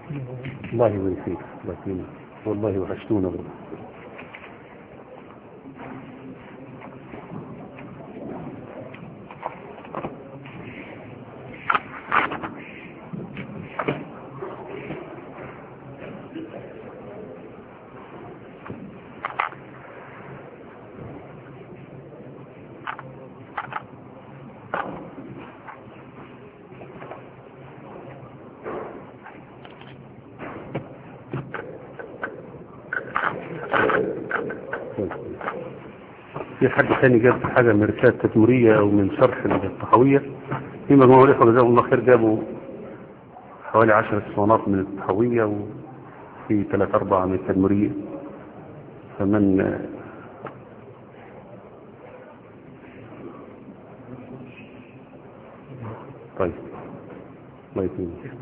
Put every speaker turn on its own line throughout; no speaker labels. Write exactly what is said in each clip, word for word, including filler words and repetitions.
الله يبارك فيك والله وحشتونا. في حد ثاني جاب حاجة من رسالة تدمرية أو من شرح الطحاوية؟ في مجموعة الإخوة جزاهم الله خير جابوا حوالي عشر اسطوانات من الطحاوية وفي ثلاث أربعة من التدمرية. فمن طيب الله يكرمك.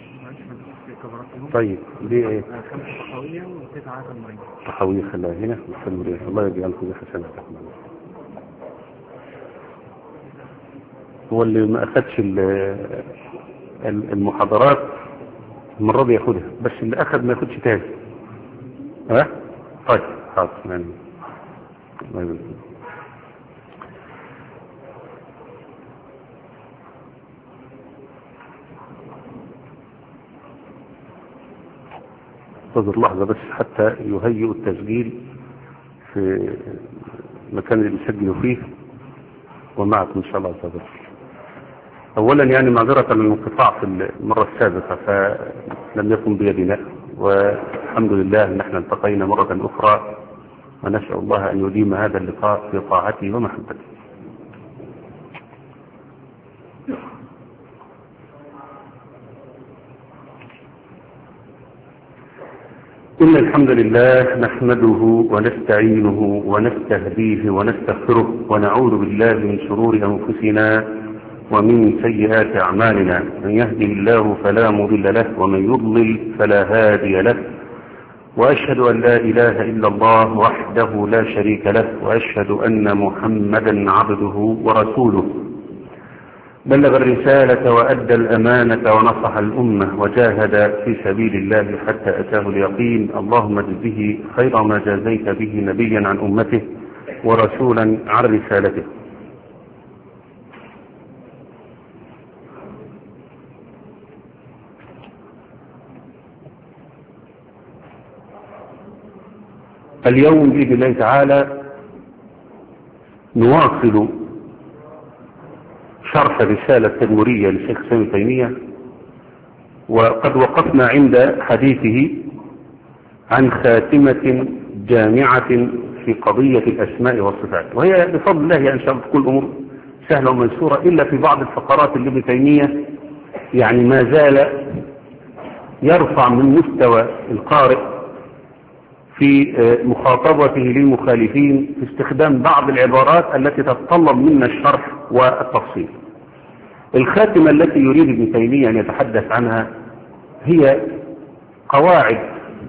طيب دي ايه؟
طحاوية وقطعة تدمرية.
طحاوية خلاها هنا والتدمرية. الله يجعلكم حسناتكم. هو اللي ما أخدش المحاضرات المرة دي ياخدها، بس اللي أخد ما ياخدش تاني. ها؟ طيب حاضر يعني. الله يبارك. انتظر لحظة بس حتى يهيئوا التسجيل في المكان اللي بيسجلوا فيه ومعكم إن شاء الله تعالى. أولا يعني معذرة للانقطاع في المرة السابقة فلم يكن بيدنا، والحمد لله أن احنا التقينا مرة أخرى، ونسأل الله أن يديم هذا اللقاء في طاعته ومحبته. إن الحمد لله نحمده ونستعينه ونستهديه ونستغفره ونعوذ بالله من شرور أنفسنا ومن سيئات أعمالنا. من يهده الله فلا مضل له ومن يضلل فلا هادي له، وأشهد أن لا إله إلا الله وحده لا شريك له، وأشهد أن محمدا عبده ورسوله. بلغ الرسالة وأدى الأمانة ونصح الأمة وجاهد في سبيل الله حتى أتاه اليقين. اللهم اجزه خير ما جازيت به نبيا عن أمته ورسولا عن رسالته. اليوم بإذن الله تعالى نواصل شرح رسالة تدمرية للشيخ الإسلام ابن تيمية، وقد وقفنا عند حديثه عن خاتمة جامعة في قضية الأسماء والصفات، وهي بفضل الله إن شاء الله تكون الأمور سهلة وميسورة، إلا في بعض الفقرات اللي ابن تيمية يعني ما زال يرفع من مستوى القارئ في مخاطبته للمخالفين في استخدام بعض العبارات التي تتطلب منا الشرح والتفصيل. الخاتمة التي يريد ابن تيمية أن يتحدث عنها هي قواعد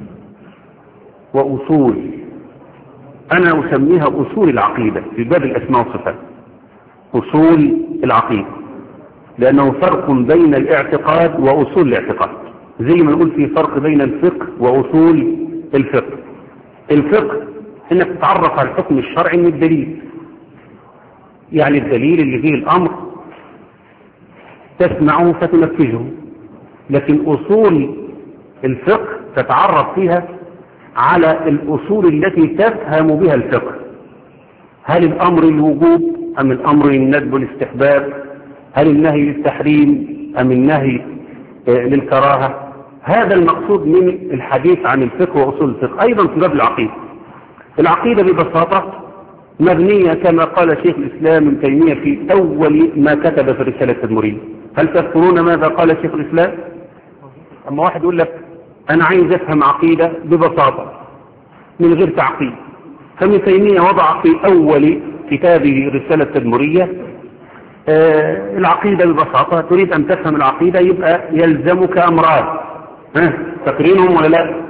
وأصول، أنا أسميها أصول العقيدة في باب الأسماء والصفات. أصول العقيدة لأنه فرق بين الاعتقاد وأصول الاعتقاد، زي ما نقول في فرق بين الفقه وأصول الفقه. الفقه انك تتعرف على الحكم الشرعي من الدليل، يعني الدليل اللي فيه الامر تسمعه فتنفذه. لكن اصول الفقه تتعرف فيها على الاصول التي تفهم بها الفقه، هل الامر الوجوب ام الامر الندب والاستحباب، هل النهي للتحريم ام النهي للكراهه. هذا المقصود من الحديث عن الفقه وأصول الفقه. أيضا في باب العقيدة، العقيدة ببساطة مبنية كما قال شيخ الإسلام ابن تيمية في أول ما كتب في الرسالة التدمرية. هل تذكرون ماذا قال شيخ الإسلام؟ أما واحد يقول لك أنا عايز أفهم عقيدة ببساطة من غير تعقيد، فابن تيمية وضع في أول كتابه الرسالة التدمرية آه العقيدة ببساطة. تريد أن تفهم العقيدة يبقى يلزمك أمران، ها تقرينهم ولا لا؟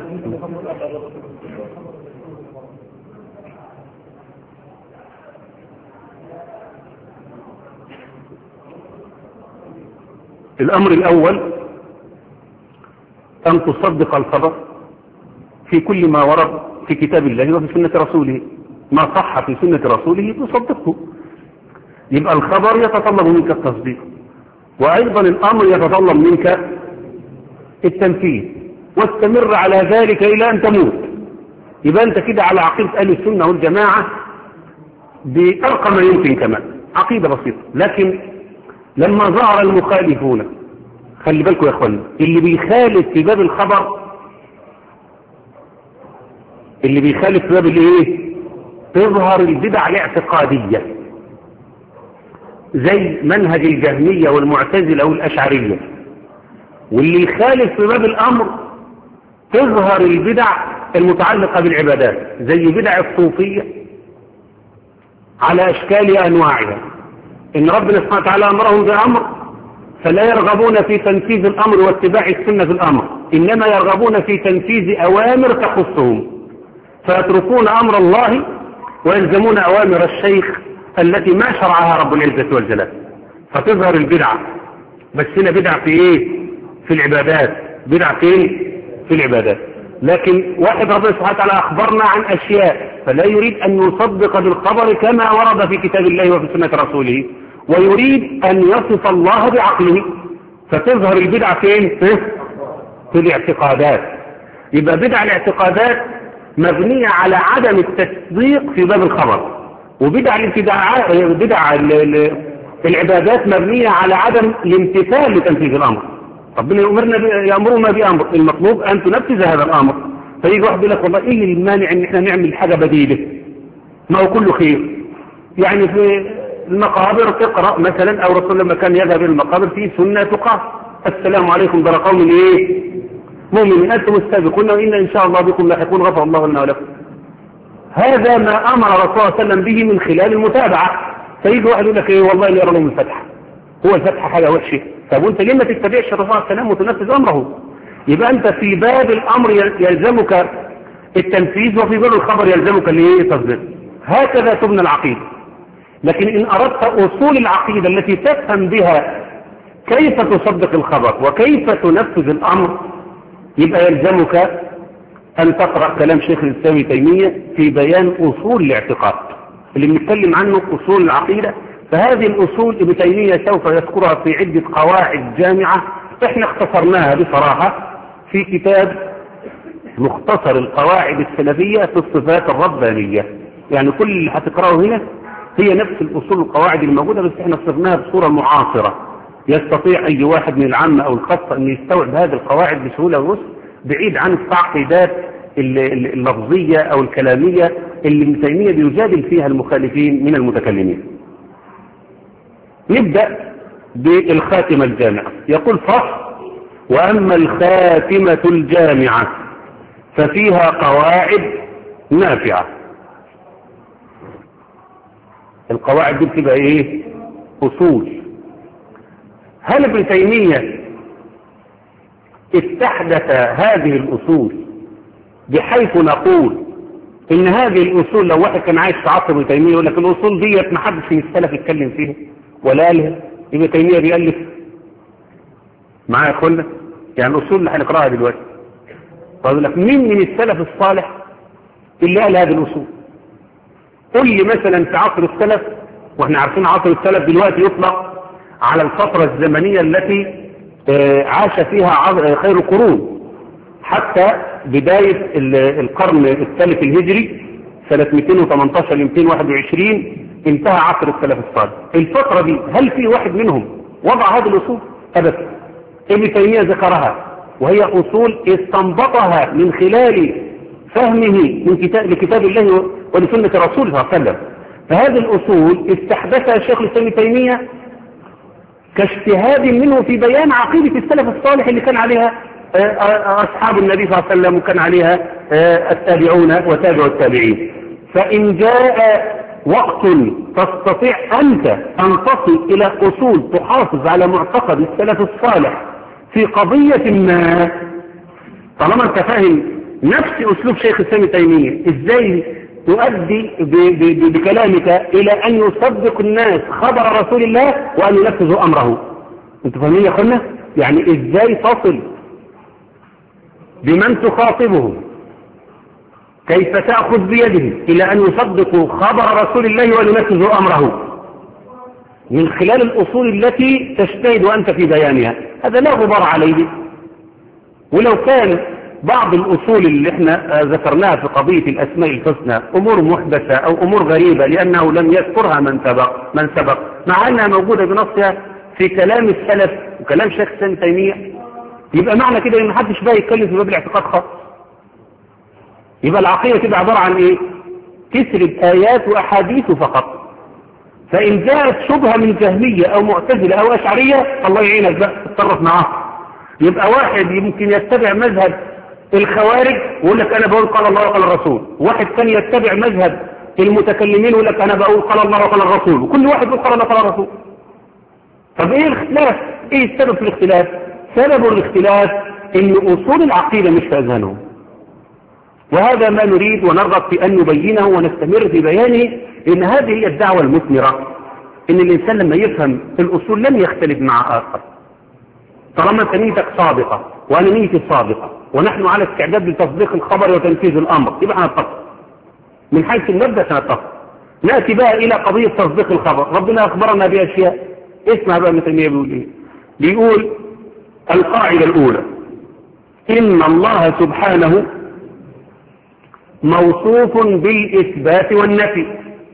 الأمر الأول أن تصدق الخبر في كل ما ورد في كتاب الله وفي سنة رسوله، ما صح في سنة رسوله تصدقه. يبقى الخبر يتطلب منك التصديق، وأيضا الأمر يتطلب منك التنفيذ، واستمر على ذلك إلى أن تموت. يبقى أنت كده على عقيدة أهل السنة والجماعة بأرقى ما يمكن كمان، عقيدة بسيطة. لكن لما ظهر المخالفون، خلي بالكم يا اخوانا، اللي بيخالف في باب الخبر، اللي بيخالف في باب الايه، تظهر البدع الاعتقادية زي منهج الجهمية والمعتزلة والأشعرية. واللي يخالف في باب الأمر تظهر البدع المتعلقة بالعبادات زي بدع الصوفية على أشكال أنواعها. إن ربنا سبحانه وتعالى أمرهم بأمر فلا يرغبون في تنفيذ الأمر واتباع السنة في الأمر، إنما يرغبون في تنفيذ أوامر تخصهم، فيتركون أمر الله ويلزمون أوامر الشيخ التي ما شرعها رب العزة والجلال. فتظهر البدعة. بس هنا بدعة في إيه؟ في العبادات. بدعة فين؟ في العبادات. لكن واحد ربنا سبحانه وتعالى أخبرنا عن أشياء، فلا يريد أن يصدق بالخبر كما ورد في كتاب الله وفي سنة رسوله، ويريد أن يصف الله بعقله، فتظهر البدعة فين؟ في الاعتقادات. يبقى بدع الاعتقادات مبنية على عدم التصديق في باب الخبر، وبدع الابتداع بدع العبادات مبنية على عدم الامتثال لتنفيذ الأمر. ربنا يأمرنا يأمرنا بأمر، المطلوب أن تنفذ هذا الأمر. فيجي واحد يقول لك والله إيه المانع إن إحنا نعمل حاجة بديلة؟ ما هو كله خير. يعني في المقابر تقرأ مثلا، أو رسول لما كان يذهب إلى المقابر في سنة تقام: السلام عليكم دار قوم إيه مؤمنين أنتم السابقون وإن إن شاء الله بكم لاحقون غفر الله لنا ولكم. هذا ما أمر رسول الله صلى الله عليه وسلم به من خلال المتابعة. فيجي واحد يقول لك إيه والله اللي يرى لهم الفتح، هو الفتح حاجة وحشة. طب وانت ليه ما تتبعش الرسول صلى الله عليه وسلم وتنفذ أمره؟ يبقى أنت في باب الأمر يلزمك التنفيذ، وفي باب الخبر يلزمك التصديق. هكذا تبنى العقيدة. لكن إن أردت أصول العقيدة التي تفهم بها كيف تصدق الخبر وكيف تنفذ الأمر، يبقى يلزمك أن تقرأ كلام شيخ الإسلام ابن تيمية في بيان أصول الاعتقاد اللي بنتكلم عنه، أصول العقيدة. فهذه الأصول ابن تيمية سوف يذكرها في عدة قواعد جامعة، احنا اختصرناها بصراحة في كتاب مختصر القواعد السلفية في الصفات الربانية. يعني كل اللي هتقرأه هنا هي نفس الأصول القواعد الموجودة، بس احنا صرناها بصورة معاصرة يستطيع أي واحد من العامة أو الخاصة أن يستوعب هذه القواعد بسهولة ونص، بعيد عن التعقيدات اللفظية أو الكلامية اللي ابن تيمية بيجادل فيها المخالفين من المتكلمين. نبدأ بالخاتمة الجامعة. يقول: فصل: وأما الخاتمة الجامعة ففيها قواعد نافعة. القواعد دي بتبقى ايه؟ أصول. هل ابن تيمية استحدث هذه الأصول بحيث نقول إن هذه الأصول لو واحد كان عايش في عصر ابن تيمية يقول لك الأصول ديت ما حدش من السلف يتكلم فيها ولا قالها، ابن تيمية بيألف معايا يا اخوانا؟ يعني الأصول اللي هنقراها دلوقتي، طيب لك مين من السلف الصالح اللي قال هذه الأصول؟ قل لي مثلا في عصر السلف، واحنا عارفين عصر السلف دلوقتي يطلق على الفترة الزمنية التي عاش فيها خير القرون حتى بداية القرن الثالث الهجري سنة مئتين وثمانية عشر ل مئتين وواحد وعشرين انتهى عصر السلف الصالح. الفترة دي هل في واحد منهم وضع هذه الأصول؟ أبدا. ابن تيمية ذكرها، وهي أصول استنبطها من خلال فهمه من كتاب لكتاب الله ولسنة رسوله صلى الله عليه وسلم. فهذه الأصول استحدثها الشيخ الإسلام ابن تيمية كاجتهاد منه في بيان عقيدة السلف الصالح اللي كان عليها أصحاب النبي صلى الله عليه وسلم، وكان عليها التابعون وتابع التابعين. فإن جاء وقت تستطيع أنت أن تصل إلى أصول تحافظ على معتقد السلف الصالح في قضية ما، طالما أنت فاهم نفس أسلوب شيخ الإسلام ابن تيمية إزاي تؤدي بكلامك إلى أن يصدق الناس خبر رسول الله وأن ينفذوا أمره. أنتوا فاهمين يا أخوانا؟ يعني إزاي تصل بمن تخاطبهم كيف تأخذ بيدهم إلى أن يصدقوا خبر رسول الله وينفذوا أمره من خلال الأصول التي تجتهد أنت في بيانها. هذا لا غبار عليه. ولو كان بعض الأصول اللي احنا ذكرناها في قضية الأسماء الحسنى أمور محدثة أو أمور غريبة لأنه لم يذكرها من سبق من سبق مع أنها موجودة بنصها في كلام السلف وكلام شيخ ابن تيمية، يبقى معنى كده إن محدش بقى يتكلم في باب الاعتقاد خاص. يبقى العقيدة تبقى عبارة عن إيه؟ تسرد آيات وأحاديث فقط. فإن جاءت شبهة من جهمية أو معتزلة أو أشعرية الله يعينك بقى تتصرف معاه. يبقى واحد يمكن يتبع مذهب الخوارج ويقول لك أنا بقول قال الله وقال الرسول، واحد ثاني يتبع مذهب المتكلمين ويقول لك أنا بقول قال الله وقال الرسول، وكل واحد يقول قال الله وقال الرسول. طب إيه الاختلاف؟ إيه السبب في الاختلاف؟ سبب الاختلاف إن أصول العقيدة مش في أذهانهم. وهذا ما نريد ونرغب في أن نبينه ونستمر في بيانه، إن هذه هي الدعوة المثمرة، إن الإنسان لما يفهم الأصول لم يختلف مع آخر. طالما أنت نيتك صادقة وأنا نيتي صادقة ونحن على استعداد لتصديق الخبر وتنفيذ الأمر، يبقى هنتفق. من حيث المبدأ سنتفق. نأتي بقى إلى قضية تصديق الخبر. ربنا أخبرنا بأشياء، اسمع بقى ابن تيمية بيقول إيه. بيقول القاعدة الأولى إن الله سبحانه موصوف بالإثبات والنفي.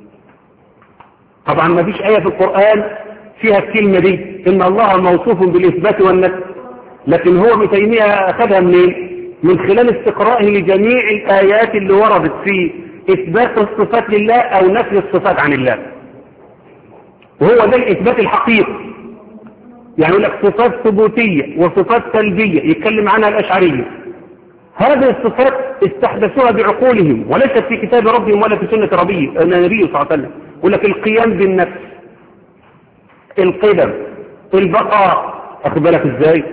طبعا ما فيش آية في القرآن فيها الكلمة دي إن الله موصوف بالإثبات والنفي، لكن هو ابن تيمية أخذها منين؟ من خلال استقرائه لجميع الآيات اللي وردت في إثبات الصفات لله أو نفي الصفات عن الله. وهو ده الإثبات الحقيقي. يعني يقول لك صفات ثبوتية وصفات سلبية يتكلم عنها الأشعرية. هذه الصفات استحدثوها بعقولهم وليست في كتاب ربهم ولا في سنة النبي صلى الله عليه وسلم. يقول لك القيام بالنفس، القدم، البقاء، أخذ بالك إزاي؟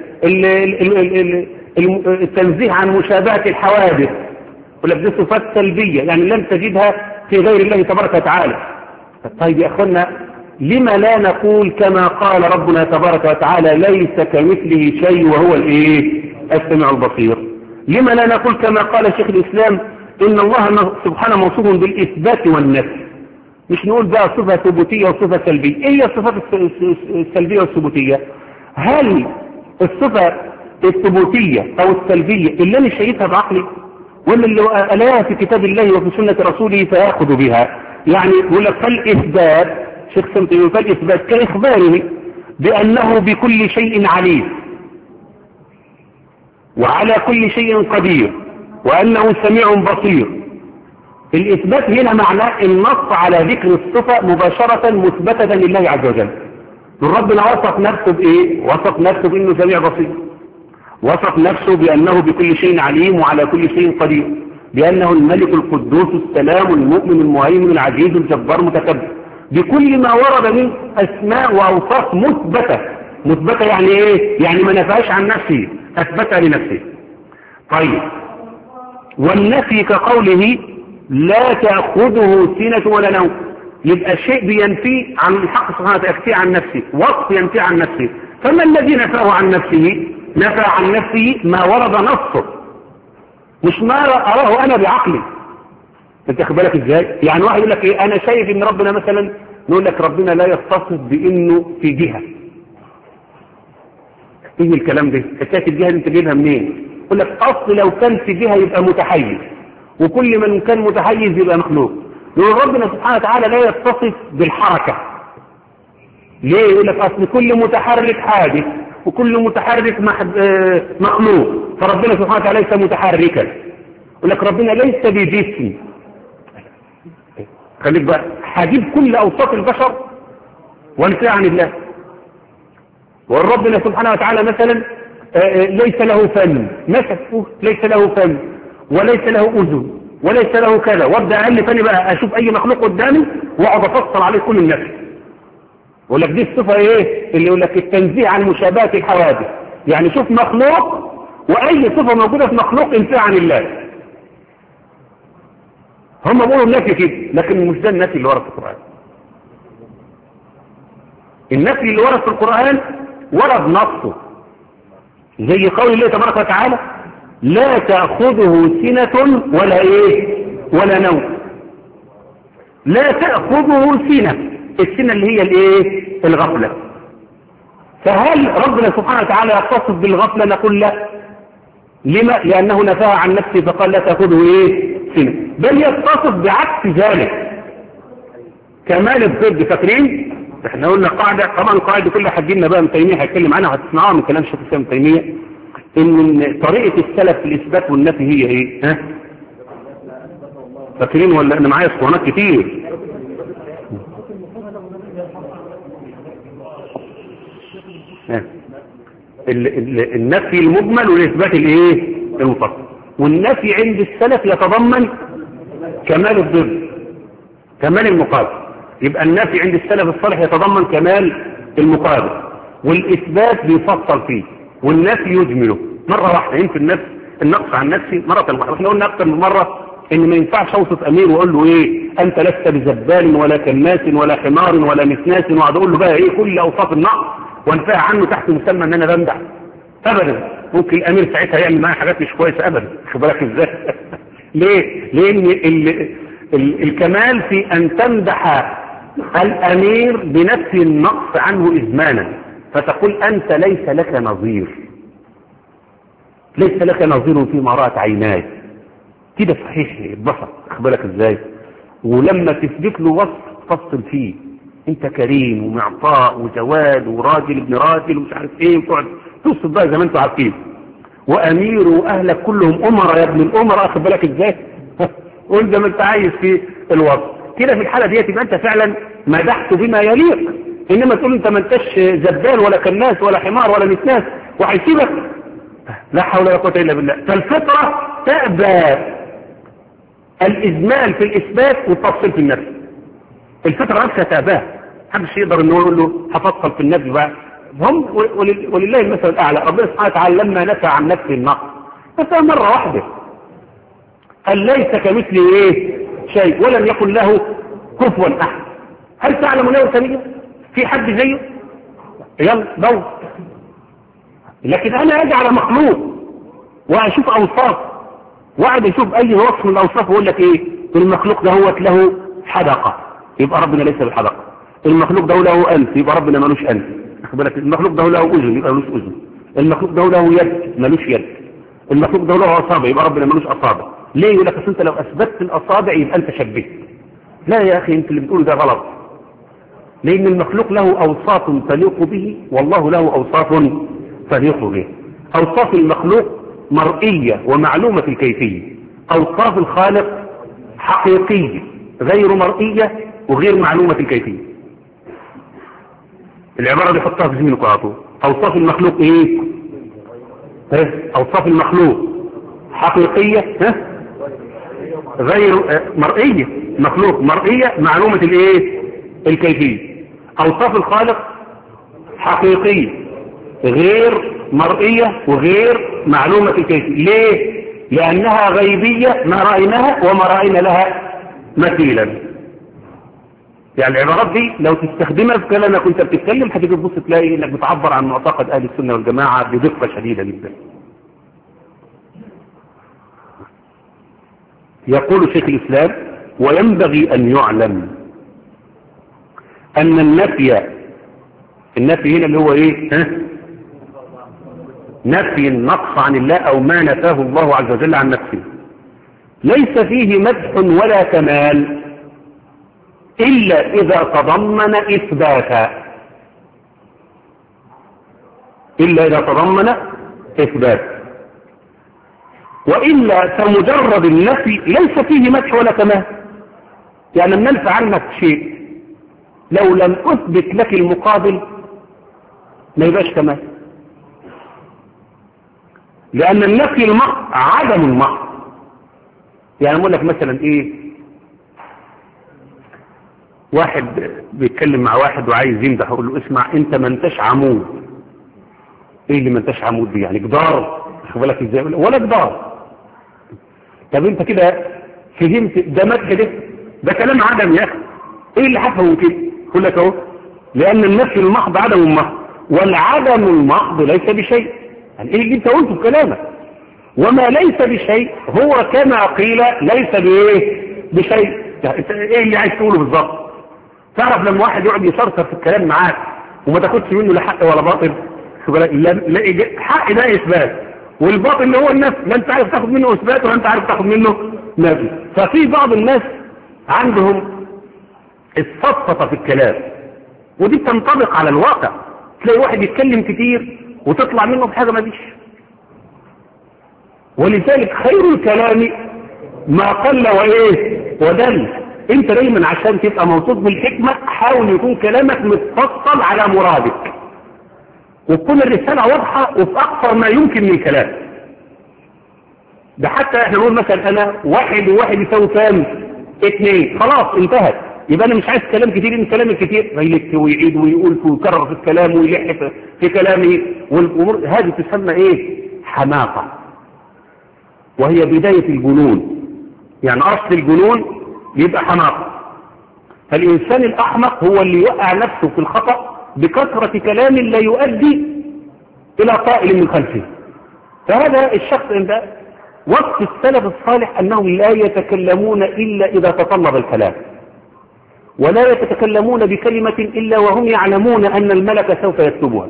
التنزيه عن مشابهة الحوادث، يقول لك دي صفات سلبية يعني لم تجدها في غير الله تبارك وتعالى. طيب يا أخوانا لما لا نقول كما قال ربنا تبارك وتعالى ليس كمثله شيء وهو الإيه؟ السميع البصير. لما لا نقول كما قال شيخ الإسلام إن الله سبحانه موصوف بالإثبات والنفي؟ مش نقول بقى صفة ثبوتية وصفة سلبية. إيه هي الصفات السلبية والثبوتية؟ هل الصفة الثبوتية أو السلبية اللي أنا شايفها بعقلي ولا اللي ألاها في كتاب الله وفي سنة رسوله فيأخذ بها؟ يعني يقول لك فالإثبات شيخ سمت يقول فالإثبات كإخباره بأنه بكل شيء عليم وعلى كل شيء قدير وأنه سميع بصير. الإثبات هنا معناه النص على ذكر الصفة مباشرة مثبتة لله عز وجل. ربنا وصف نفسه بإيه؟ وصف نفسه بأنه سميع بصير، وصف نفسه بأنه بكل شيء عليم وعلى كل شيء قدير، بأنه الملك القدوس السلام المؤمن المهيمن العزيز الجبار المتكبر، بكل ما ورد من أسماء وأوصاف مثبتة. مثبتة يعني إيه؟ يعني ما نفعش عن نفسه، أثبتها لنفسه. طيب والنفي كقوله لا تأخذه سنة ولا نوم، يبقى شيء بينفي عن الحق سبحانه وتعالى، ينفي عن نفسه، وصف ينفي عن نفسه. فما الذي نفاه عن نفسه؟ نفى عن نفسه ما ورد نصه، مش ما أراه أنا بعقلي. انت خد بالك ازاي؟ يعني واحد يقول لك ايه انا شايف ان ربنا مثلا، نقول لك ربنا لا يتصف بانه في جهة. ايه الكلام ده؟ حكايه الجهة دي انت جايبها منين؟ يقول لك اصل لو كان في جهة يبقى متحيز، وكل من كان متحيز يبقى مخلوق. يقول ربنا سبحانه وتعالى لا يتصف بالحركة. ليه؟ يقول لك اصل كل متحرك حادث وكل متحرك مخلوق، فربنا سبحانه وتعالى ليس متحركا. يقول لك ربنا ليس بجسم. خليك بقى هجيب كل اوصاف البشر وانفي عن الله. والربنا سبحانه وتعالى مثلا ليس له فم مثلا، ليس له فم وليس له اذن وليس له كذا، وابدا اقل ثاني بقى اشوف اي مخلوق قدامي واقعد افصل عليه كل النفس. يقول لك دي الصفه ايه؟ اللي يقول لك التنزيه عن مشابهه الحوادث. يعني شوف مخلوق واي صفه موجوده في مخلوق انفي عن الله. هم بيقولوا النفي كده، لكن مش ده النفي اللي ورد في القرآن. النفي اللي ورد في القرآن ورد نصه، زي قول الله تبارك وتعالى لا تأخذه سنة ولا ايه ولا نوم. لا تأخذه سنة، السنة اللي هي الايه الغفلة. فهل ربنا سبحانه وتعالى يتصف بالغفلة؟ نقول لا. لما؟ لأنه نفاها عن نفسه فقال لا تأخذه ايه سنة، بل يتصف بعكس ذلك، كمال الضد. فاكرين احنا قلنا قاعدة، طبعا القاعدة كل حد لنا بقى ابن تيمية هيتكلم عنها وهتسمعوها من كلام شيخ الإسلام ابن تيمية، ان طريقة السلف في الإثبات والنفي هي ايه؟ ها؟ فاكرين ولا انا معايا اسطوانات كتير؟ ها. ال ال النفي المجمل والإثبات الايه المفصل. والنفي عند السلف يتضمن كمال الضد، كمال المقابل. يبقى النفي عند السلف الصالح يتضمن كمال المقابل، والإثبات بيفصل فيه، والنفي يجمله مرة واحدة. ينفي النفس النقص عن نفسي مرة واحدة. احنا قلنا أكثر من مرة إن ما ينفعش أوصف أمير وأقول له إيه أنت لست بزبال ولا كناس ولا حمار ولا مسناس، وأقعد أقول له بقى إيه كل أوصاف النقص وانفع عنه تحت مسمى إن أنا بمدح. أبدا. ممكن الأمير ساعتها يعمل معايا حاجات مش كويسة أبدا. خد بالك إزاي؟ ليه؟ لأن ال ال الكمال في أن تمدح الأمير بنفي النقص عنه إزمانا، فتقول أنت ليس لك نظير، ليس لك نظير فيما رأت عيناي. كده صحيح اتبسط. خد بالك ازاي؟ ولما تثبت له وصف تفصل فيه، انت كريم ومعطاء وجواد وراجل ابن راجل ومش عارف ايه، وتقعد توصف بقى زي ما انتوا عارفين. وامير واهلك كلهم امراء يا ابن الامراء. خد بالك ازاي؟ وانت ما انت عايز في الوصف كده. في الحاله ديت يبقى انت فعلا مدحت بما يليق. انما تقول انت ما انتش زبال ولا كناس ولا حمار ولا مسناس وهيسيبك، لا حول ولا قوه الا بالله. فالفطره تأبى الإجمال في الإثبات والتفصيل في النفي. الفطرة نفسها تأباه، محدش يقدر انه يقول له هفصل في النفي بقى. هم ولله المثل الأعلى. ربنا سبحانه وتعالى لما نفى عن نفسه النقص نفى مرة واحدة، قال ليس كمثله ايه شيء ولم يكن له كفوا أحد. هل تعلم له سمية؟ في حد زيه؟ يلا دور. لكن أنا أجي على مخلوق وأشوف أوصاف، وقعد يشوف اي وصف من الاوصاف ويقول لك ايه المخلوق ده هو له حدقه، يبقى ربنا ليس بالحدقه. المخلوق ده له انف، يبقى ربنا ملوش انف. واخد بالك؟ المخلوق ده له اذن، يبقى ملوش اذن. المخلوق ده له يد، ملوش يد. المخلوق ده له اصابع، يبقى ربنا ملوش اصابع. ليه؟ يقول لك انت لو اثبتت الاصابع يبقى انت شبهت. لا يا اخي، انت اللي بتقوله ده غلط. لان المخلوق له اوصاف تليق به، والله له اوصاف تليق به. اوصاف المخلوق مرئية ومعلومة الكيفية، أوصاف الخالق حقيقية غير مرئية وغير معلومة الكيفية. العبارة دي حطها في ذهنك على طول. أوصاف المخلوق إيه؟ ها؟ أوصاف المخلوق حقيقية ها؟ غير مرئية. مخلوق مرئية معلومة الإيه؟ الكيفية. أوصاف الخالق حقيقية غير مرئية وغير معلومة الكيفية. ليه؟ لأنها غيبية ما رأيناها وما رأينا لها مثيلا. يعني العبارات دي لو تستخدمها في كلامك وانت بتتكلم هتيجي تبص تلاقي انك بتعبر عن معتقد اهل السنة والجماعة بدقة شديدة جدا. يقول شيخ الإسلام: وينبغي أن يعلم أن النفي، النفي هنا اللي هو ايه؟ ها؟ نفي النقص عن الله أو ما نفاه الله عز وجل عن نفسه، ليس فيه مدح ولا كمال إلا إذا تضمن إثباتا، إلا إذا تضمن إثبات. وإلا فمجرد النفي ليس فيه مدح ولا كمال. يعني لما ننفي عنك شيء لو لم أثبت لك المقابل ما يبقاش كمال، لأن النفي المحض عدم المحض. يعني أقول لك مثلا إيه، واحد بيتكلم مع واحد وعايز يمدح، يقول له اسمع أنت ما انتش عمود. إيه اللي ما انتش عمود دي؟ يعني جدار. خد بالك إزاي؟ ولا جدار. طب أنت كده فهمت ده مدح ده؟ ده كلام عدم يا أخي. إيه اللي حفظه كده؟ يقول لك أهو، لأن النفي المحض عدم المحض، والعدم المحض ليس بشيء. يعني ايه اللي انت قلته في كلامك؟ وما ليس بشيء هو كما قيل ليس بايه بشيء. ايه اللي عايز تقوله بالظبط؟ تعرف لما واحد يقعد يصرصر في الكلام معاك وما تاخدش منه لا حق ولا باطل، حق ده اثبات، والباطل اللي هو النفس لا انت عارف تاخد منه اثبات ولا انت عارف تاخد منه نفي. ففي بعض الناس عندهم السطة في الكلام، ودي تنطبق على الواقع. تلاقي واحد يتكلم كتير وتطلع منه بحاجة ما فيش. ولذلك خير الكلام ما قل وايه ودل. انت دايما عشان تبقى موصوف بالحكمة حاول يكون كلامك متفصل على مرادك، وتكون الرسالة واضحة وفي اكثر ما يمكن من الكلام ده. حتى احنا نقول مثلا انا واحد وواحد يساوي كام؟ اتنين، خلاص انتهت. يبقى انا مش عايز كلام كتير، ان كلام الكتير يلف ويعيد ويقول ويكرر في الكلام ويلح في كلامه، والامور هذه تسمى ايه؟ حماقة، وهي بداية الجنون. يعني اصل الجنون يبقى حماقة. فالانسان الاحمق هو اللي يوقع نفسه في الخطأ بكثرة كلام لا يؤدي الى قائل من خلفه. فهذا الشخص عند وصف السلف الصالح انهم لا يتكلمون الا اذا تطلب الكلام، ولا يتكلمون بكلمة الا وهم يعلمون ان الملك سوف يكتبها.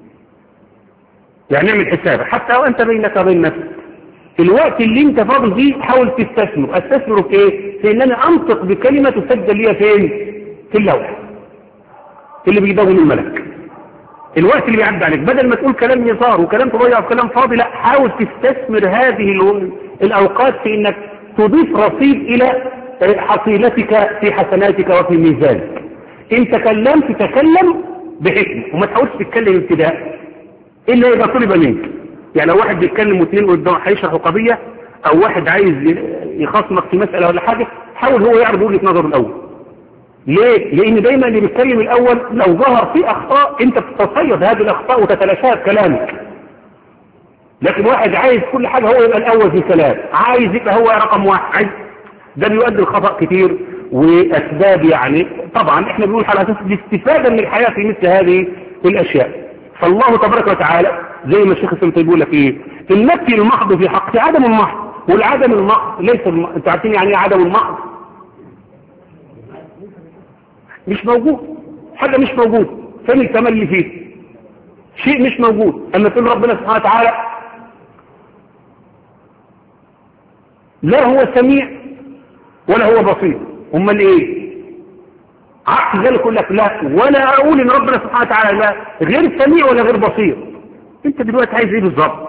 يعني اعمل حسابك حتى وانت بينك وبين نفسك، الوقت اللي انت فاضل فيه حاول تستثمر. استثمر في ايه؟ في ان انا انطق بكلمة تسجل ليها فين؟ في اللوح اللي بيدون الملك. الوقت اللي بيعدي عليك بدل ما تقول كلام يسار وكلام تضيع وكلام فاضي، لا، حاول تستثمر هذه الاوقات في انك تضيف رصيد الى حصيلتك في حسناتك وفي ميزانك. ان تكلمت تتكلم بحكمة، وما تحاولش تتكلم ابتداء الا اذا طلب منك. يعني لو واحد بيتكلم واثنين قدام هيشرحوا قضية، او واحد عايز يخاصمك في مسألة ولا حاجة، حاول هو يعرض وجهة نظره الاول. ليه؟ لان دايما اللي بيتكلم الاول لو ظهر فيه اخطاء انت بتتصيد هذه الاخطاء وتتلاشاها بكلامك. لكن واحد عايز كل حاجة هو يبقى الاول في الكلام، عايز يبقى هو رقم واحد، ده بيؤدي الخطأ كتير واسباب. يعني طبعا احنا بنقول على اساس الاستفادة من الحياة في مثل هذه الاشياء. فالله تبارك وتعالى زي ما الشيخ السلطان بيقول لك ايه؟ النفي المحض في حق عدم المحض، والعدم المحض ليس الم... انتوا عارفين يعني ايه عدم المحض؟ مش موجود، حاجة مش موجود. فين الكمال اللي فيه؟ شيء مش موجود. اما تقول ربنا سبحانه وتعالى لا هو سميع ولا هو بصير، امال ايه؟ عكس ذلك يقول لك لا، ولا اقول ان ربنا سبحانه وتعالى لا غير سميع ولا غير بصير. انت دلوقتي عايز ايه بالظبط؟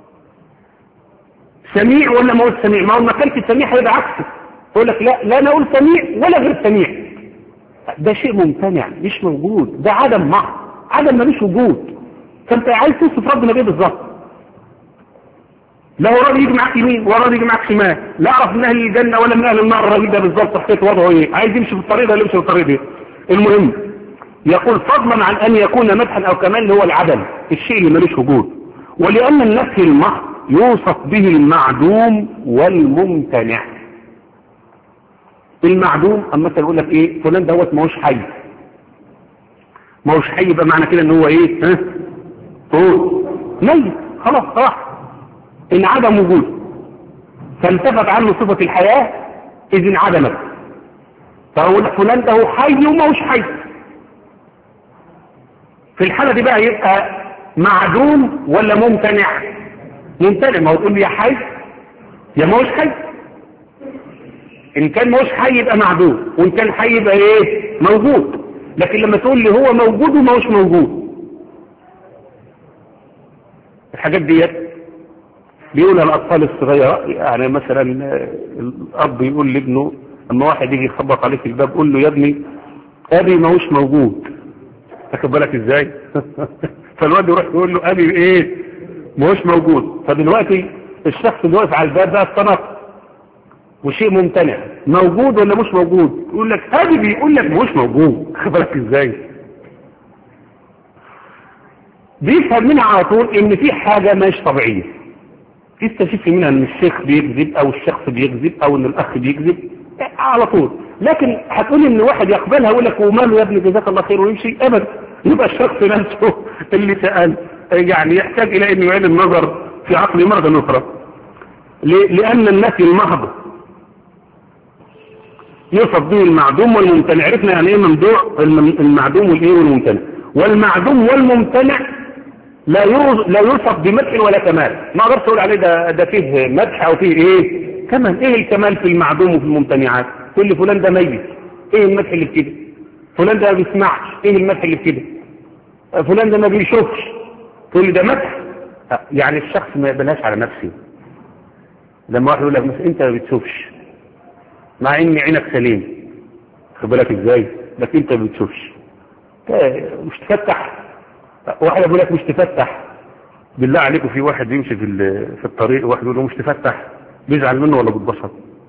سميع ولا ما هو سميع؟ ما هو ما كانش سميع هيبقى عكسه. يقول لك لا لا نقول سميع ولا غير سميع. ده شيء ممتنع مش موجود، ده عدم محض، عدم ملوش وجود. فانت عايز توصف ربنا بايه بالظبط؟ لا هو راضي يجي معاك يمين ولا راضي يجي معاك شمال، لا اعرف من اهل الجنه ولا من اهل النار. الراجل ده بالظبط صحته وضعه ايه؟ عايز يمشي في الطريق ده ولا يمشي في الطريق ده؟ المهم يقول فضلا عن ان يكون مدحا او كمال هو العدم، الشيء اللي ملوش وجود. ولان النفي المحض يوصف به المعدوم والممتنع. المعدوم اما انت يقول لك ايه؟ فلان دوت ما هوش حي، ما هوش حي، يبقى معنى كده ان هو ايه؟ ها؟ هو ميت خلاص راح، ان عدم وجود فانتفت عنه صفة الحياة اذ انعدمت. فاقول لك فلان ده حي وما هوش حي، في الحالة دي بقى يبقى معدوم ولا ممتنع؟ ممتنع. ما هو تقول لي يا حي يا ما هوش حي. ان كان ما هوش حي يبقى معدوم، وان كان حي يبقى ايه؟ موجود. لكن لما تقول لي هو موجود وما هوش موجود، الحاجات ديت بيقولها الاطفال الصغيره. يعني مثلا الاب يقول لابنه اما واحد يجي يخبط عليه في الباب قول له يا ابني ابي ما هوش موجود. تاخد بالك ازاي؟ فالواد يروح يقول له ابي ايه؟ ما هوش موجود. فدلوقتي الشخص اللي واقف على الباب ده اصطنف وشيء ممتنع، موجود ولا مش موجود؟ يقول لك ابي بيقول لك ما هوش موجود. تاخد بالك ازاي؟ بيفهم منها على طول ان في حاجه مش طبيعيه. تستشف منها ان الشيخ بيكذب او الشخص بيكذب او ان الاخ بيكذب على طول. لكن هتقول ان واحد يقبلها ويقول لك وماله يا ابني جزاك الله خير ويمشي؟ ابدا. يبقى الشخص نفسه اللي سأل يعني يحتاج الى انه يعيد النظر في عقله مرة اخرى. لأن النفي المحض يوصف به المعدوم والممتنع. عرفنا يعني ايه ممدوح المعدوم والايه والممتنع. والمعدوم والممتنع لا لا يوصف بمدح ولا كمال. ما اقدرش اقول عليه ده ده فيه مدح او فيه ايه كمال. ايه الكمال في المعدوم وفي الممتنعات؟ كل فلان ده ميت، ايه المدح اللي في كده؟ فلان ده ما بيسمعش، ايه المدح اللي في كده؟ فلان ده ما بيشوفش، كل ده مدح. يعني الشخص ما يقبلهاش على نفسه. لما واحد يقول لك مثلا انت ما بتشوفش مع ان عينك سليم، خد بالك ازاي؟ لكن انت ما بتشوفش، مش تفتح. واحد يقول لك مش تفتح. بالله عليكم في واحد يمشي في في الطريق واحد يقول له مش تفتح، بيزعل منه ولا بتبسط؟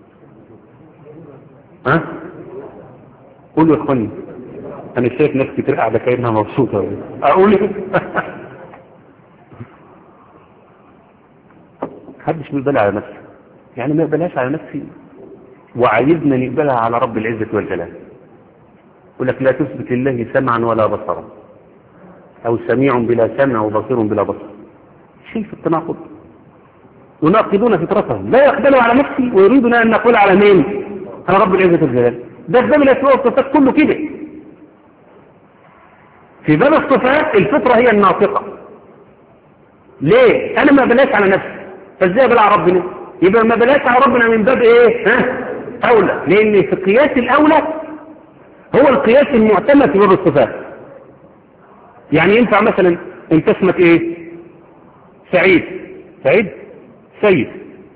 ها قولوا يا اخواني، انا شايف ناس كتير قاعده كانها مبسوطه. اقول ايه؟ محدش بيقبلها على نفسه، يعني ما يقبلهاش على نفسي وعايزنا نقبلها على رب العزه والجلال. يقول لك لا تثبت لله سمعا ولا بصرا، او سميع بلا سمع وبصير بلا بصر. شيء في التناقض. يناقضون فطرتهم، لا يقبلوا على نفسي ويريدنا ان نقول على مين؟ على رب العزه والجلال. ده في باب الاسماء والصفات كله كده. في باب الصفات الفطره هي الناطقه. ليه؟ انا ما بلاش على نفسي، فازاي بلا على ربنا؟ يبقى ما بلاش على ربنا من باب ايه؟ ها؟ اولى. لان في قياس الاولى هو القياس المعتمد في باب الصفات. يعني ينفع مثلا انت اسمك ايه؟ سعيد. سعيد سيد.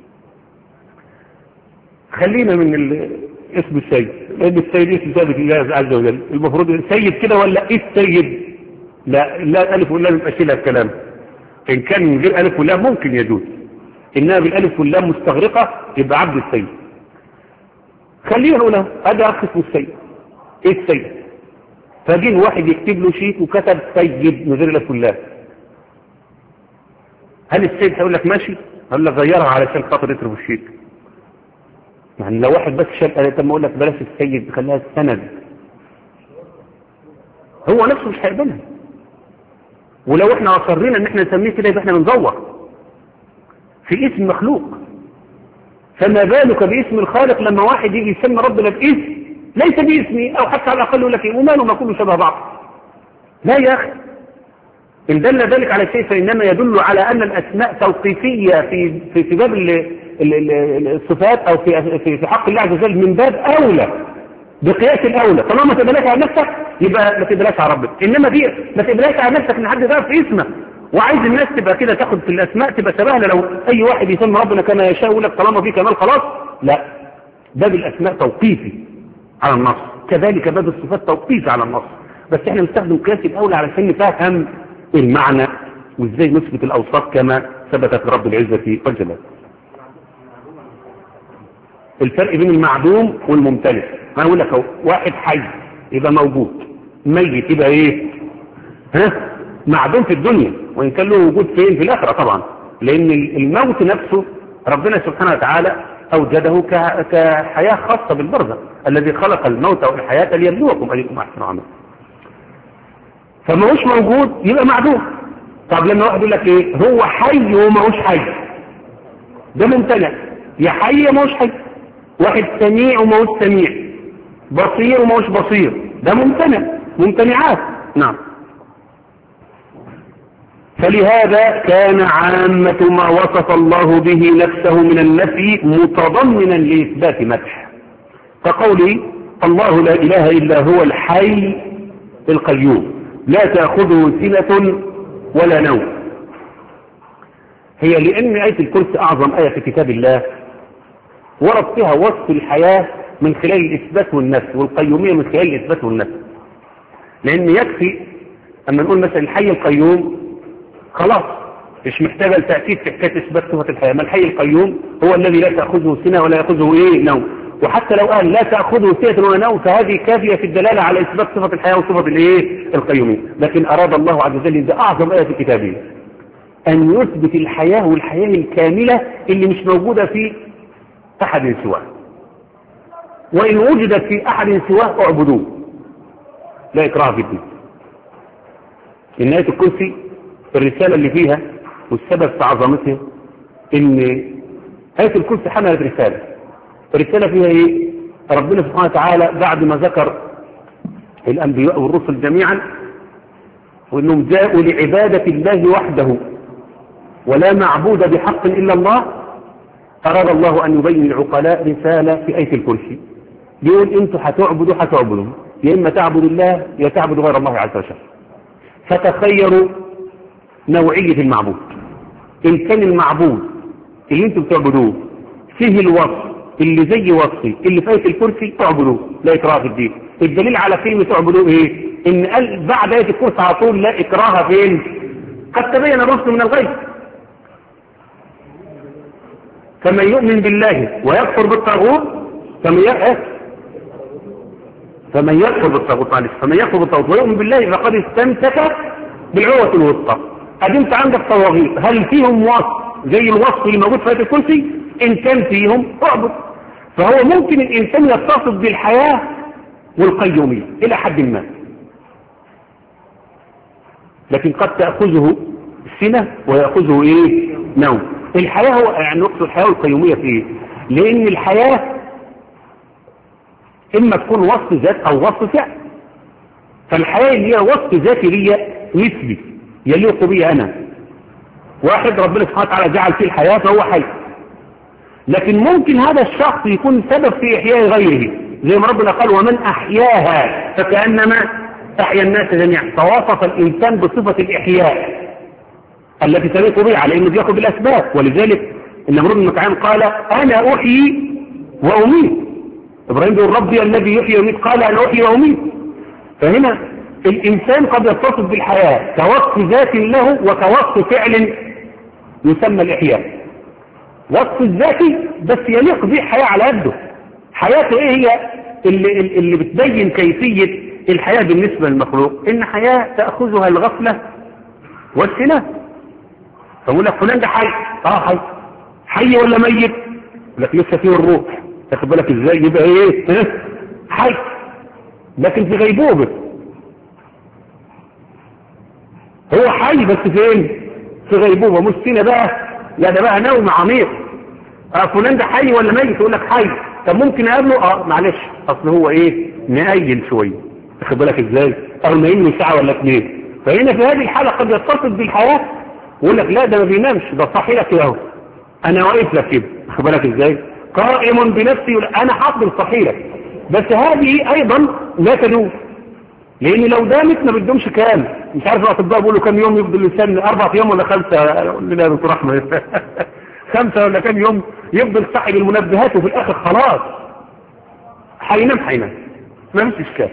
خلينا من اسم السيد، لان السيد اسم ثابت لله عز وجل. المفروض سيد كده ولا ايه السيد؟ لا لا الف واللام يبقى شيلها الكلام. ان كان من غير الف واللام ممكن يجوز، انها بالالف واللام مستغرقه يبقى عبد السيد. خلينا نقول هذا اخ اسمه السيد. ايه السيد؟ فجيه واحد يكتب له شيك وكتب سيد من غير الف واللام. هل السيد هيقول لك ماشي؟ هقول لك غيرها علشان خاطر يترك الشيك. يعني لو واحد بس شاب قال لما اقول لك بلاش السيد خليها السند، هو نفسه مش هيقبلها. ولو احنا اصرينا ان احنا نسميه كده يبقى احنا بنزور في اسم مخلوق. فما بالك باسم الخالق لما واحد يجي يسمي ربنا باسم ليس باسمي، او حتى على الاقل يقول لك وماله ما كله شبه بعض. لا يا اخي، ان دل ذلك على شيء فانما يدل على ان الاسماء توقيفيه في في في باب الصفات او في في في حق الله عز وجل من باب اولى بقياس الاولى. طالما ما تقبلهاش على نفسك يبقى ما تقبلهاش على ربك. انما دي ما تقبلهاش على نفسك ان حد يغير في اسمك وعايز الناس تبقى كده تاخد في الاسماء تبقى شبهها. لو اي واحد يسمي ربنا كما يشاء يقول لك طالما في كمال خلاص. لا، باب الاسماء توقيفي على النص، كذلك باب الصفات توقيفي على النص. بس احنا نستخدم قياس الاولى علشان نفهم المعنى وازاي نثبت الاوصاف كما ثبتت رب العزه والجلال. الفرق بين المعدوم والممتلئ، انا اقول لك اهو، واحد حي يبقى موجود، ميت يبقى ايه؟ ها؟ معدوم في الدنيا، وان كان له وجود فين؟ في الاخره طبعا. لان الموت نفسه ربنا سبحانه وتعالى اوجده كحياه خاصه بالبرزخ، الذي خلق الموت والحياه ليبلوكم ايكم احسن عملا. فما هوش موجود يبقى معدوم. طب لما واحد يقول لك ايه؟ هو حي وما هوش حي، ده ممتنع. يا حي ما هوش حي. واحد سميع وما هوش سميع، بصير وما هوش بصير، ده ممتنع، ممتنعات. نعم. فلهذا كان عامة ما وصف الله به نفسه من النفي متضمنا لإثبات مدح، كقوله الله لا إله إلا هو الحي القيوم لا تأخذه سنة ولا نوم. هي لأن آية الكرسي أعظم آية في كتاب الله ورد فيها وصف الحياة من خلال الإثبات والنفي، والقيومية من خلال الإثبات والنفي. لأن يكفي أما نقول مثلا الحي القيوم خلاص مش محتاجة التأكيد في حكاية إثبات صفة الحياة. ما الحي القيوم هو الذي لا تأخذه سنة ولا يأخذه إيه نوم. وحتى لو قال لا تأخذه سنة ولا نوم فهذه كافية في الدلالة على إثبات صفة الحياة وصفة الإيه القيومية. لكن أراد الله عز وجل، ده أعظم آية في كتابه، أن يثبت الحياة والحياة الكاملة اللي مش موجودة في أحد سواه، وإن وجدت في أحد سواه اعبدوه لا إكراه في الدين. إن آية الكرسي الرسالة اللي فيها والسبب في عظمتها إن آية الكرسي حملت رسالة. الرسالة فيها ايه؟ ربنا سبحانه وتعالى بعد ما ذكر الأنبياء والرسل جميعا وانهم جاءوا لعبادة الله وحده ولا معبود بحق إلا الله، أراد الله أن يبين العقلاء رسالة في آية الكرسي. بيقول انتوا هتعبدوا هتعبدوا يا إما تعبدوا الله يا تعبدوا غير الله عز وجل. فتخيروا نوعية المعبود. إن كان المعبود اللي انتوا بتعبدوه فيه الوصف اللي زي وصفي اللي في آية الكرسي تعبدوه لا إكراه في الدين. الدليل على كلمة تعبدوه ايه؟ ان قال بعد آية الكرسي على طول لا إكراه فين؟ قد تبين الرشد من الغي. فمن يؤمن بالله ويكفر بالطاغوت فمن يكفر فمن يكفر بالطاغوت معلش فمن يكفر بالطاغوت ويؤمن بالله فقد استمسك بالعروة الوثقى. أدمت عندك طواغيت هل فيهم وصف زي الوصف اللي موجود في آية الكرسي؟ إن كان فيهم اعبد. فهو ممكن الإنسان يتصف بالحياة والقيومية إلى حد ما، لكن قد تأخذه سنة ويأخذه إيه؟ نوم. الحياة هو يعني نقصد الحياة والقيومية في إيه؟ لأن الحياة إما تكون وصف ذات أو وصف فعل. فالحياة اللي هي وصف ذاتي لي نسبي يليق بي أنا. واحد ربنا سبحانه وتعالى جعل فيه الحياة فهو حي، لكن ممكن هذا الشخص يكون سبب في إحياء غيره، زي ما ربنا قال ومن أحياها فكأنما أحيا الناس جميعا. فوصف الإنسان بصفة الإحياء التي تليق به على إنه بيأخذ بالأسباب. ولذلك النمرود بن كنعان قال أنا أحيي وأميت. إبراهيم يقول ربي الذي يحيي ويميت قال أنا أحيي وأميت. فهنا الإنسان قد يتصف بالحياة كوصف ذات له وكوصف فعل يسمى الإحياء. وصف الذاتي بس يليق به حياة على قده. حياته إيه هي اللي, اللي بتبين كيفية الحياة بالنسبة للمخلوق؟ إن حياة تأخذها الغفلة والسنة. فأقول لك فلان ده حي، اه حي حي ولا ميت؟ لك لسه فيه الروح، تاخد بالك ازاي؟ يبقى ايه؟ حي لكن في غيبوبة. هو حي بس فين؟ في غيبوبة. مش سنة بقى، لا ده بقى نوم عميق. اه فلان ده حي ولا ميت؟ يقول لك حي. طب ممكن اقابله؟ اه معلش اصل هو ايه؟ نايل شويه، تاخد بالك ازاي؟ او نايم له ساعه ولا اثنين. فهنا في هذه الحاله قد يتصف بالحياه ويقول لك لا ده ما بينامش، ده صاحي لك اهو انا واقف لك كده، تاخد بالك ازاي؟ قائم بنفسي انا حاضر صاحي لك. بس هذه ايضا لا تدوم، لان لو دامت ما بتدومش كام. مش عارف الاطباء بيقولوا كام يوم يفضل الانسان؟ اربع ايام ولا خمسه؟ لا يا دكتور احمد خمسه ولا كام يوم يفضل صاحي بالمنبهات وفي الاخر خلاص هينام هينام ما فيش اشكال.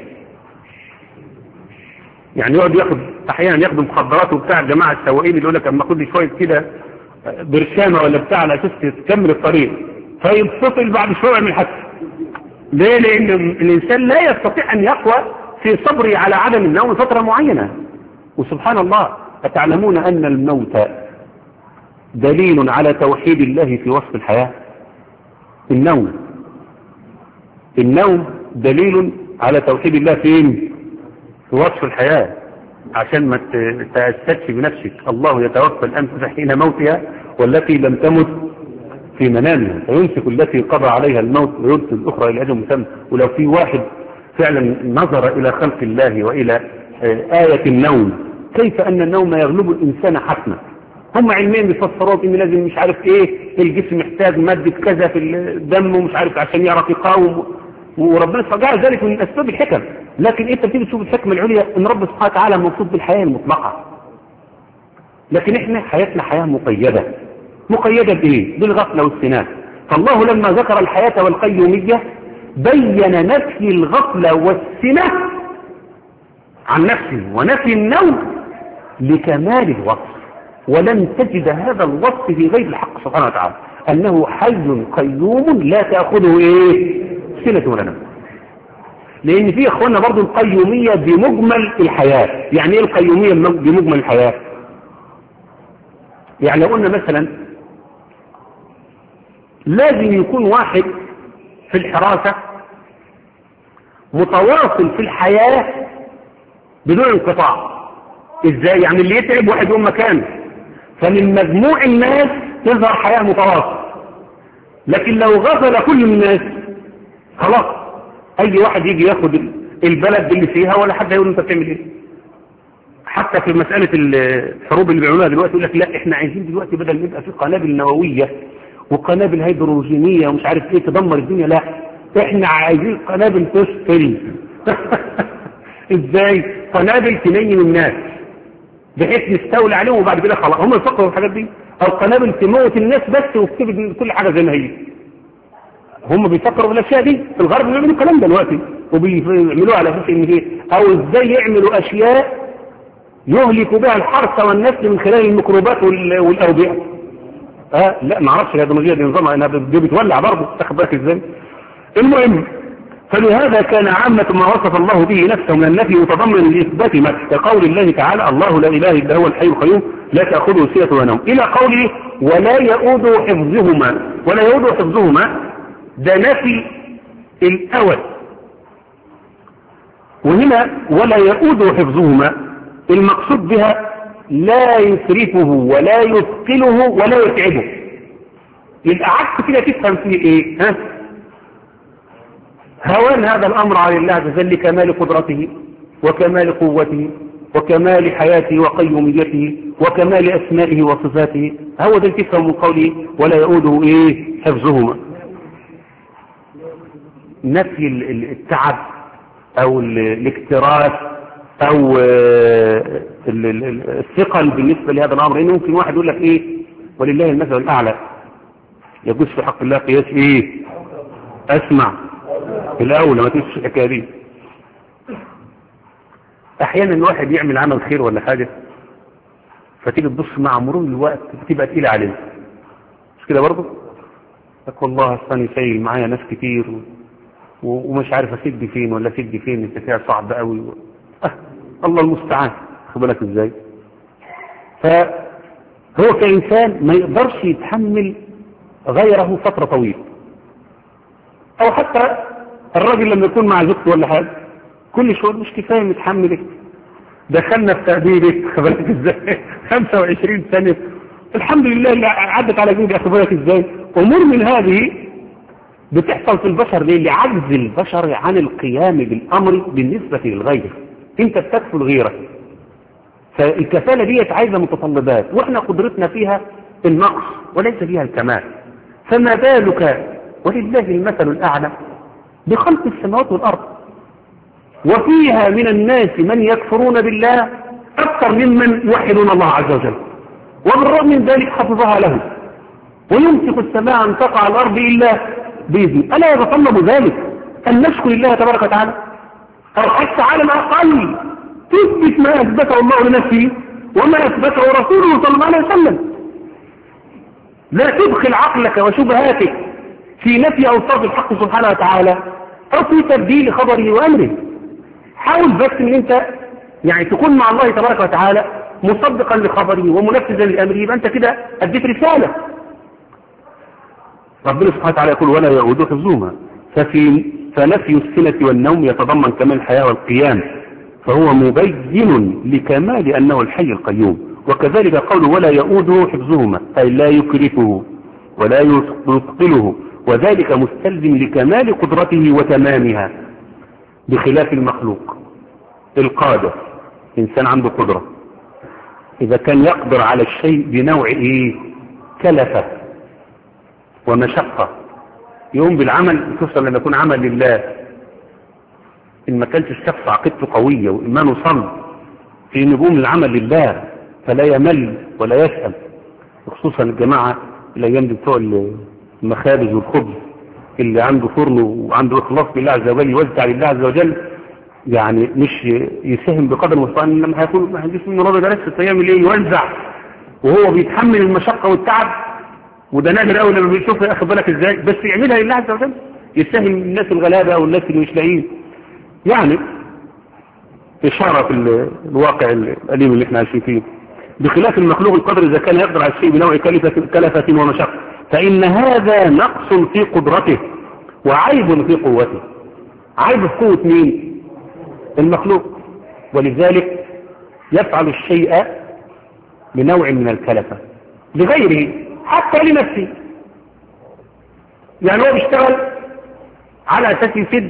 يعني يقعد ياخد احيانا ياخد مخدرات وبتاع الجماعه السواقين اللي يقول لك اما خد شويه كده برشامه ولا بتاع على اساس تكمل الطريق، فيتفصل بعد شويه من الحادثه. ليه؟ لان الانسان لا يستطيع ان يقوى في صبره على عدم النوم فتره معينه. وسبحان الله أتعلمون أن الموت دليل على توحيد الله في وصف الحياة؟ النوم النوم دليل على توحيد الله فين؟ في وصف الحياة. عشان ما تتأسدش بنفسك. الله يتوفى الأنفس حين موتها والتي لم تمت في منامها فيمسك التي قضى عليها الموت ويرسل الأخرى إلى أجل مسمى. ولو في واحد فعلا نظر إلى خلق الله وإلى آية النوم كيف أن النوم يغلب الإنسان حتما. هم علمين بيفسروا إن لازم مش عارف إيه الجسم محتاج مادة كذا في الدم ومش عارف عشان يعرف يقاوم، وربنا جعل ذلك من أسباب الحكم. لكن أنت بتيجي تشوف الحكمة العليا إن رب سبحانه وتعالى مبسوط بالحياة المطلقة، لكن إحنا حياتنا حياة مقيدة. مقيدة بإيه؟ بالغفلة والسنان. فالله لما ذكر الحياة والقيومية بين نفي الغفلة والسنة عن نفسه ونفي النوم لكمال الوصف. ولن تجد هذا الوصف في غير الحق سبحانه وتعالى أنه حي قيوم لا تأخذه إيه؟ سنة ولا نوم. لأن في إخواننا برضو القيومية بمجمل الحياة. يعني إيه القيومية بمجمل الحياة؟ يعني لو قلنا مثلا لازم يكون واحد في الحراسة متواصل في الحياة بدون انقطاع. ازاي؟ يعني اللي يتعب واحد يوم مكانه، فمن مجموع الناس تظهر حياة متواصل. لكن لو غفل كل الناس خلاص اي واحد يجي ياخد البلد اللي فيها ولا حد هيقول انت بتعمل ايه. حتى في مسألة الحروب اللي بيعملوها دلوقتي يقول لك لا احنا عايزين دلوقتي بدل نبقى في قنابل نووية وقنابل هيدروجينية ومش عارف ايه تدمر الدنيا، لا احنا عايزين قنابل تسفل. ازاي؟ قنابل تنيم الناس بحيث نستولي عليهم وبعد كده خلاص هم يفكروا في الحاجات دي، او قنابل تموت الناس بس وتكتب كل حاجة زي ما هي. هم بيفكروا بالاشياء دي في الغرب، بيعملوا الكلام دلوقتي وبيعملوها على اساس ان ايه، او ازاي يعملوا اشياء يهلكوا بها الحرث والنسل من خلال الميكروبات والاوبئة. اه لا ما اعرفش الهيدروجينية دي نظامها انها بتولع برضه، تاخد بالك ازاي. المهم فلهذا كان عامة ما وصف الله به نفسه من النفي متضمن لإثبات ما كقول الله تعالى الله لا إله إلا هو الحي القيوم لا تأخذه سنة ونوم، إلى قوله ولا يؤود حفظهما. ولا يؤود حفظهما ده نفي الأول، وهنا ولا يؤود حفظهما المقصود بها لا يسرفه ولا يثقله ولا يتعبه. يبقى عكس كده تفهم فيه ايه؟ ها؟ هوان هذا الأمر على الله عز وجل لكمال قدرته وكمال قوته وكمال حياته وقيوميته وكمال أسمائه وصفاته. هو ده الكفر من قوله ولا يؤوده إيه حفظهما. نفي التعب أو الاكتراث أو الثقل بالنسبة لهذا الأمر. إنه ممكن واحد يقول لك إيه ولله المثل الأعلى، يجوز في حق الله قياس إيه أسمع الأول ما تنسش الحكاية دي. أحيانا الواحد يعمل عمل خير ولا حاجة فتيجي تبص مع مرور الوقت بتبقى تقيلة عليه، مش كده برضه؟ لك والله أصلا سايل معايا ناس كتير و... ومش عارف أسد فين ولا أسد فين، التفاعل صعب قوي و... أه الله المستعان. خد بالك إزاي؟ فهو كإنسان ما يقدرش يتحمل غيره فترة طويلة، أو حتى الراجل لما يكون مع زوجته ولا حاجة كل شوية مش كفاية متحملك، دخلنا في تأديبك خد بالك ازاي خمسة وعشرين سنة الحمد لله اللي عدت على جودي خد بالك ازاي. أمور من هذه بتحصل في البشر ليه؟ لعجز البشر عن القيام بالأمر بالنسبة للغير. انت بتكفل غيرك، فالكفالة دي عايزة متطلبات واحنا قدرتنا فيها النقص وليس فيها الكمال، فما بالك ولله المثل الأعلى بخلق السماوات والأرض وفيها من الناس من يكفرون بالله أكثر ممن يوحدون الله عز وجل، وبالرغم من ذلك حفظها له ويمسك السماء أن تقع على الأرض إلا بإذنه. ألا يتطلب ذلك أن نشكر الله تبارك وتعالى، أو حتى على الأقل تثبت ما أثبته الله لنفسه وما أثبته رسوله صلى الله عليه وسلم. لا تدخل عقلك وشبهاتك في نفي أوصاف الحق سبحانه وتعالى أو في تبديل خبره وأمره. حاول بس ان انت يعني تكون مع الله تبارك وتعالى مصدقا لخبره ومنفذا لأمره، يبقى انت كده اديت رسالة. ربنا سبحانه وتعالى يقول ولا يؤوده حفظهما، ففي فنفي السنة والنوم يتضمن كمال الحياة والقيام، فهو مبين لكمال أنه الحي القيوم. وكذلك قوله ولا يؤوده حفظهما أي لا يكرفه ولا يثقله، وذلك مستلزم لكمال قدرته وتمامها بخلاف المخلوق القادر. إنسان عنده قدرة إذا كان يقدر على الشيء بنوع إيه كلفة ومشقة يقوم بالعمل، خصوصا لما يكون عمل لله. إن ما كانش الشخص عقيدته قوية وإيمانه صلب في نجوم العمل لله فلا يمل ولا يسأل. خصوصا الجماعة الأيام دي بتوع المخابز والخبز اللي عنده فرن وعنده إخلاص بالله عز وجل يوزع لله عز وجل، يعني مش يساهم بقدر المستطاع. لما هيكون ما عنديش منه راضي درس يعمل ايه؟ يوزع وهو بيتحمل المشقة والتعب، وده نادر قوي لما بيشوفها اخد بالك ازاي، بس يعملها لله عز وجل، يساهم الناس الغلابة او الناس اللي مش لاقيين. يعني إشارة في الواقع الأليم اللي احنا عايشين فيه. بخلاف المخلوق القدر إذا كان يقدر على الشيء بنوع كلفة ومشقة فإن هذا نقص في قدرته وعيب في قوته. عيب في قوة مين؟ المخلوق. ولذلك يفعل الشيء بنوع من الكلفة لغيره حتى لنفسه. يعني هو بيشتغل على أساس يسد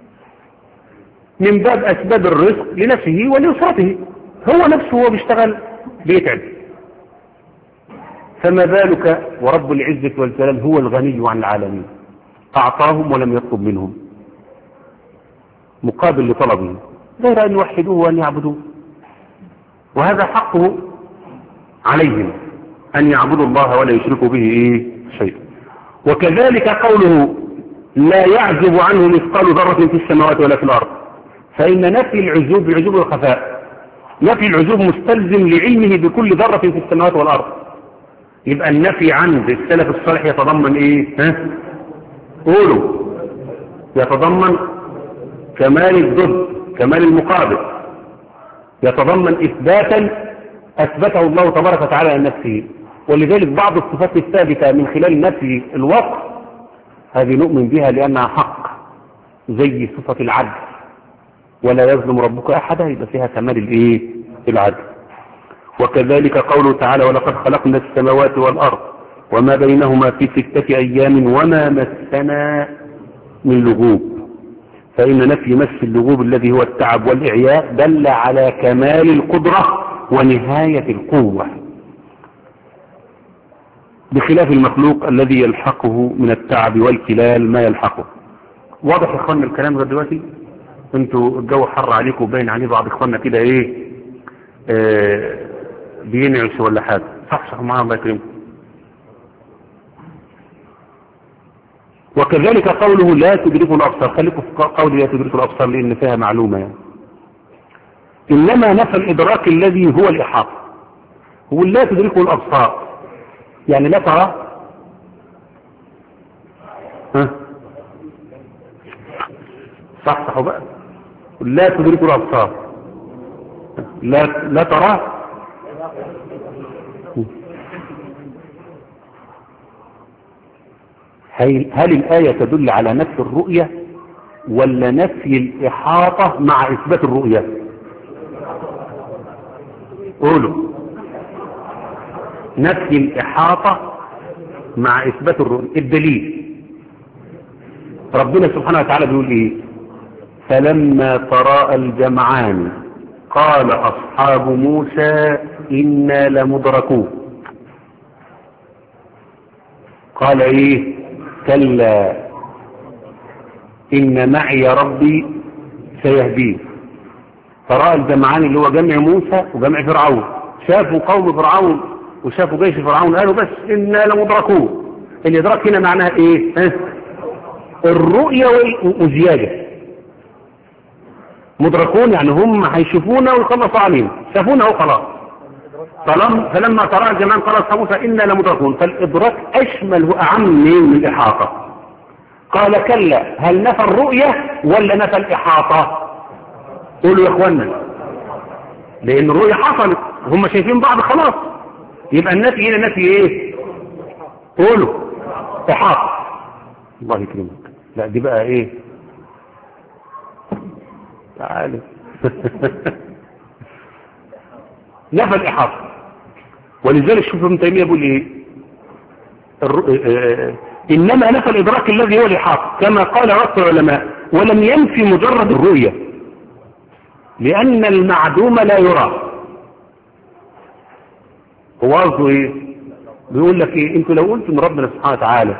من باب أسباب الرزق لنفسه ولأسرته، هو نفسه هو بيشتغل بيتعب، فما بالك ورب العزة والجلال هو الغني عن العالمين، أعطاهم ولم يطلب منهم مقابل لطلبه غير أن يوحدوه وأن يعبدوه، وهذا حقه عليهم أن يعبدوا الله ولا يشركوا به إيه شيئا. وكذلك قوله لا يعزب عنه مثقال ذرة في السماوات ولا في الأرض، فإن نفي العزوب بعزوب الخفاء، نفي العزوب مستلزم لعلمه بكل ذرة في السماوات والأرض، يبقى النفي عند السلف الصالح يتضمن إيه؟ ها؟ قولوا يتضمن كمال الضد، كمال المقابل، يتضمن إثباتا أثبته الله تبارك وتعالى عن نفسه. ولذلك بعض الصفات الثابتة من خلال نفي الوصف هذه نؤمن بها لأنها حق، زي صفة العدل، ولا يظلم ربك أحدا، يبقى فيها كمال الإيه؟ العدل. وكذلك قوله تعالى ولقد خلقنا السماوات والأرض وما بينهما في ستة أيام وما مسنا من لغوب، فإن نفي مس اللغوب الذي هو التعب والإعياء دل على كمال القدرة ونهاية القوة، بخلاف المخلوق الذي يلحقه من التعب والكلال ما يلحقه. واضح يا اخوانا الكلام ده دلوقتي؟ انتوا الجو حر عليكم وباين عليه بعض اخوانا كده ايه آه بينعش ولا حاجه، صح صح معاهم الله يكرمكم. وكذلك قوله لا تدركوا الابصار، خليكم في قول لا تدركوا الابصار لان فيها معلومه يعني. انما نفى الادراك الذي هو الاحاطه، هو لا تدركوا الابصار يعني لا ترى ها صح صح بقى، لا تدركوا الابصار لا لا ترى. هل الآية تدل على نفي الرؤية ولا نفي الإحاطة مع إثبات الرؤية؟ قولوا نفي الإحاطة مع إثبات الرؤية. الدليل ربنا سبحانه وتعالى بيقول إيه؟ فلما تراءى الجمعان قال أصحاب موسى إنا لمدركون، قال إيه؟ كلا إن معي ربي سيهدين. تراءى الجمعان اللي هو جمع موسى وجمع فرعون، شافوا قوم فرعون وشافوا جيش فرعون قالوا بس إنا لمدركون. الإدراك هنا معناها إيه؟ اه؟ الرؤية وزيادة. مدركون يعني هم هيشوفونا ويخلصوا علينا، شافونا وخلاص. فلما ترى الجمعان قال أصحاب موسى إنا لمدركون، فالإدراك أشمل وأعم من الإحاطة. قال كلا هل نفى الرؤية ولا نفى الإحاطة؟ قولوا يا إخوانا، لأن الرؤية حصلت هم شايفين بعض خلاص، يبقى النفي هنا نفي إيه؟ قولوا إحاطة. الله يكرمك. لا دي بقى إيه؟ تعالوا نفى الإحاطة. ولذلك شوف ابن تيمية بيقول ايه؟ انما نفى الادراك الذي هو الإحاطة كما قال وقت العلماء، ولم ينفي مجرد الرؤية لان المعدوم لا يرى. هو قصده ايه؟ بيقول لك ايه؟ انتوا لو قلتوا ان ربنا سبحانه وتعالى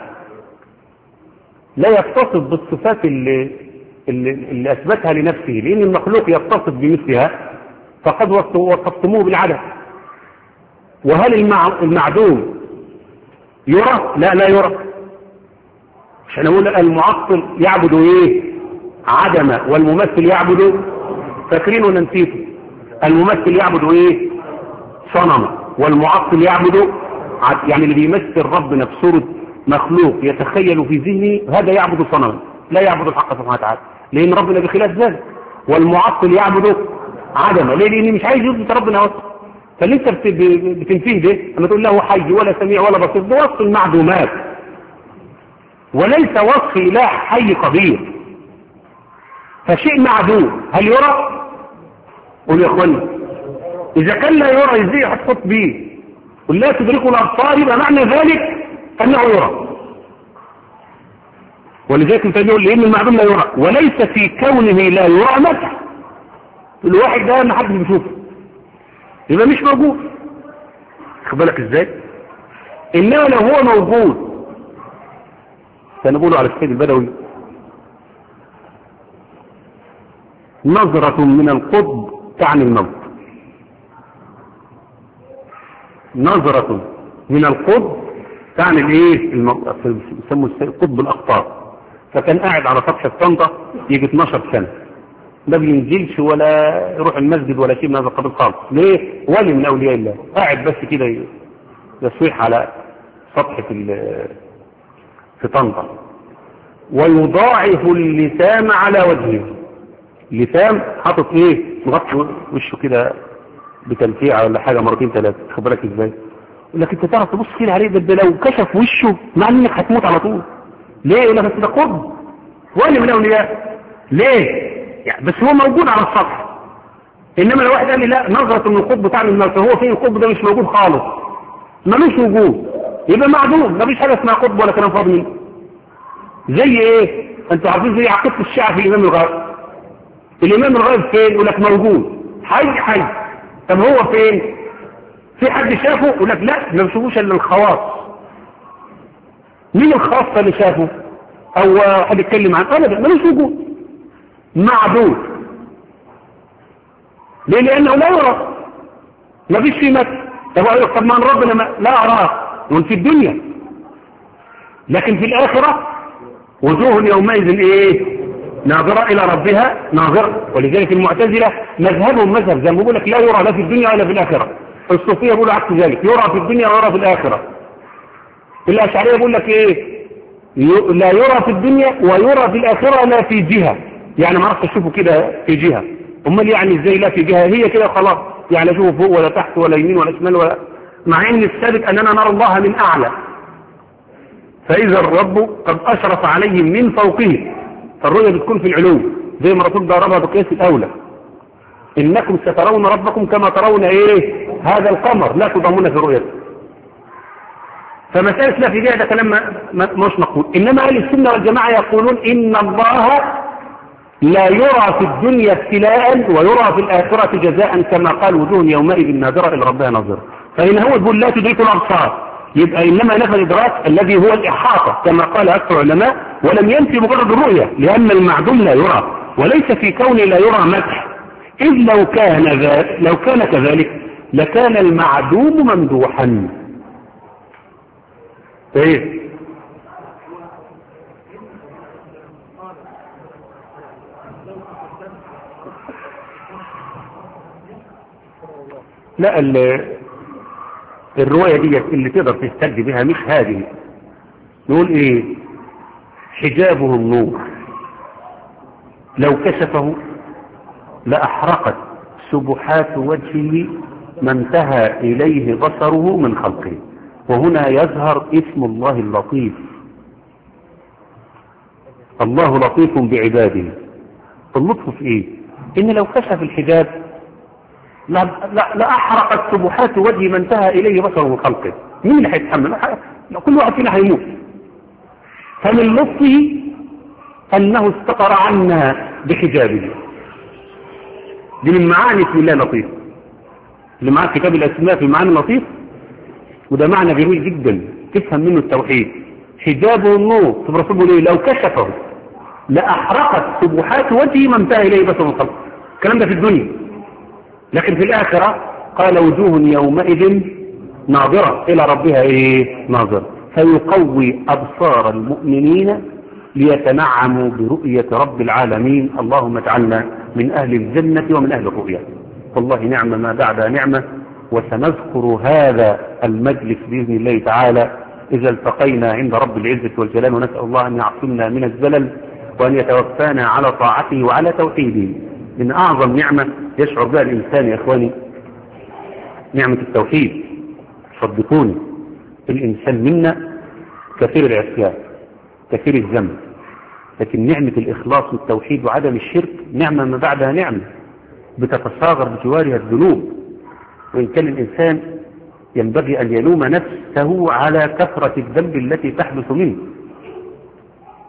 لا يتصف بالصفات اللي, اللي, اللي اثبتها لنفسه لان المخلوق يتصف بمثلها فقد وصفتموه بالعدم. وهل المعدوم يرى؟ لا لا يرى. عشان اقول المعطل يعبد ايه؟ عدم، والممثل يعبد، فاكرين ولا نسيتوا؟ الممثل يعبد ايه؟ صنم، والمعطل يعبد عد... يعني اللي بيمثل ربنا في صورة مخلوق يتخيل في ذهنه هذا يعبد صنما، لا يعبد الحق سبحانه وتعالى، لان ربنا بخلاف ذلك. والمعطل يعبد عدم، ليه؟ لان مش عايز يثبت ربنا وصف. فاللي انت بتنفيه ده لما تقول له حي ولا سميع ولا بصير، ده وصف المعدومات وليس وصف اله حي قدير. فشيء معدوم هل يرى؟ قول يا اخواني، اذا كان لا يرى ازاي هتحط بيه؟ قل لا تدركوا الابصار، يبقى معنى ذلك انه يرى. ولذلك انت يقول لان المعدوم لا يرى، وليس في كونه لا يرى مدح. الواحد ده ما حدش بيشوفه يبقى مش موجود، خد بالك ازاي. انما لو هو موجود سنقوله على السيد البدوي نظرة من القطب تعني الموت، نظرة من القطب تعني الايه الموت، يسموا قطب الاقطاب. فكان قاعد على سطح الطنطا يجي اتناشر سنة ما بينزلش ولا يروح المسجد ولا شيء من هذا القبيل خالص. ليه؟ ولي من اولياء الله، قاعد بس كده يصيح على سطح في طنطا، ويضاعف اللسام على وجهه. لسام حاطط ايه مغطي وشه كده بتلفيعه ولا حاجه مرتين ثلاثه، خد بالك ازاي. يقول لك انت تعرف تبص كده عليه، ده لو كشف وشه مع انك هتموت على طول. ليه؟ يقول لك ده قرب ولي من اولياء. ليه؟ يعني بس هو موجود على السطح. انما لو واحد قال لي لا نظرة من القطب بتاع الموت، هو فين القطب ده؟ مش موجود خالص، ملوش وجود، يبقى معدوم، مفيش حاجه اسمها قطب ولا كلام فاضي. زي ايه؟ انتوا عارفين زي عقيده الشيعة في الامام الغائب. الامام الغائب فين؟ يقول لك موجود حي حي. طب هو فين؟ في حد شافه؟ يقول لك لا ما بيشوفوش الا الخواص. مين الخاصه اللي شافه او حد يتكلم عنه؟ ابدا ملوش وجود، معدود. ليه؟ لانه لا يرى، ما فيش فيه مثل. طب طب ما ربنا ما لا اراه وفي الدنيا، لكن في الاخره وجوه يومئذ ايه؟ ناظره الى ربها ناظره. ولذلك المعتزله مذهبهم مذهب زي ما بيقول لك لا يرى لا في الدنيا ولا في الاخره. الصوفيه بيقولوا عكس ذلك، يرى في الدنيا ويرى في الاخره. الاشعريه بيقول لك ايه؟ لا يرى في الدنيا ويرى في الاخره لا في جهه، يعني ما عرفت اشوفه كده في جهه. امال يعني ازاي لا في جهه؟ هي كده خلاص، يعني اشوفه فوق ولا تحت ولا يمين ولا شمال ولا، مع ان الثابت اننا نرى الله من اعلى. فاذا الرب قد اشرف عليهم من فوقه، فالرؤيه بتكون في العلو زي ما الرسول ضربها بقياس الاولى. انكم سترون ربكم كما ترون ايه هذا القمر لا تضامون في رؤيته. فمساله لا في جهه ده كلام مش مقبول. انما اهل السنه والجماعه يقولون ان الله لا يرى في الدنيا ابتلاء ويرى في الآخرة جزاء، كما قال وجوه يومئذ ناظرة إلى ربها ناظرة. فإن هو يقول لا تدرك الأبصار، يبقى إنما نفى الإدراك الذي هو الإحاطة كما قال أكثر العلماء، ولم ينفي مجرد الرؤية، لأن المعدوم لا يرى، وليس في كونه لا يرى مدح. إذ لو كان لو كان كذلك لكان المعدوم ممدوحا. إيه؟ لا الرواية دي اللي تقدر تستجد بها مش هذه. نقول ايه؟ حجابه النور لو كشفه لأحرقت سبحات وجهه ما انتهى إليه بصره من خلقه. وهنا يظهر اسم الله اللطيف. الله لطيف بعباده. اللطف في ايه؟ ان لو كشف الحجاب لا لا لا احرقت سبحات وجه من انتهى اليه بصره من خلقه. مين اللي هيتحمل؟ كل واحد فينا هيموت. فمن لطفه انه استقر عنا بحجابه. دي من معاني اسم الله لطيف. اللي معاه كتاب الاسماء في معاني لطيف، وده معنى جميل جدا تفهم منه التوحيد. حجابه النور. الرسول بيقول ايه؟ لو كشفه لاحرقت سبحات وجهه من انتهى اليه بصره من خلقه. الكلام ده في الدنيا. لكن في الآخرة قال وجوه يومئذ ناظرة إلى ربها إيه؟ ناظرة. فيقوي أبصار المؤمنين ليتنعموا برؤية رب العالمين. اللهم اجعلنا من أهل الجنة ومن أهل الرؤيا. والله نعمة ما بعدها نعمة. وسنذكر هذا المجلس بإذن الله تعالى إذا التقينا عند رب العزة والجلال، ونسأل الله أن يعصمنا من الزلل وأن يتوفانا على طاعته وعلى توحيده. من أعظم نعمة يشعر بها الإنسان يا إخواني نعمة التوحيد. صدقوني الإنسان منا كثير العصيان كثير الذنب، لكن نعمة الإخلاص والتوحيد وعدم الشرك نعمة ما بعدها نعمة بتتصاغر بجوارها الذنوب. وإن كان الإنسان ينبغي أن يلوم نفسه على كثرة الذنب التي تحدث منه،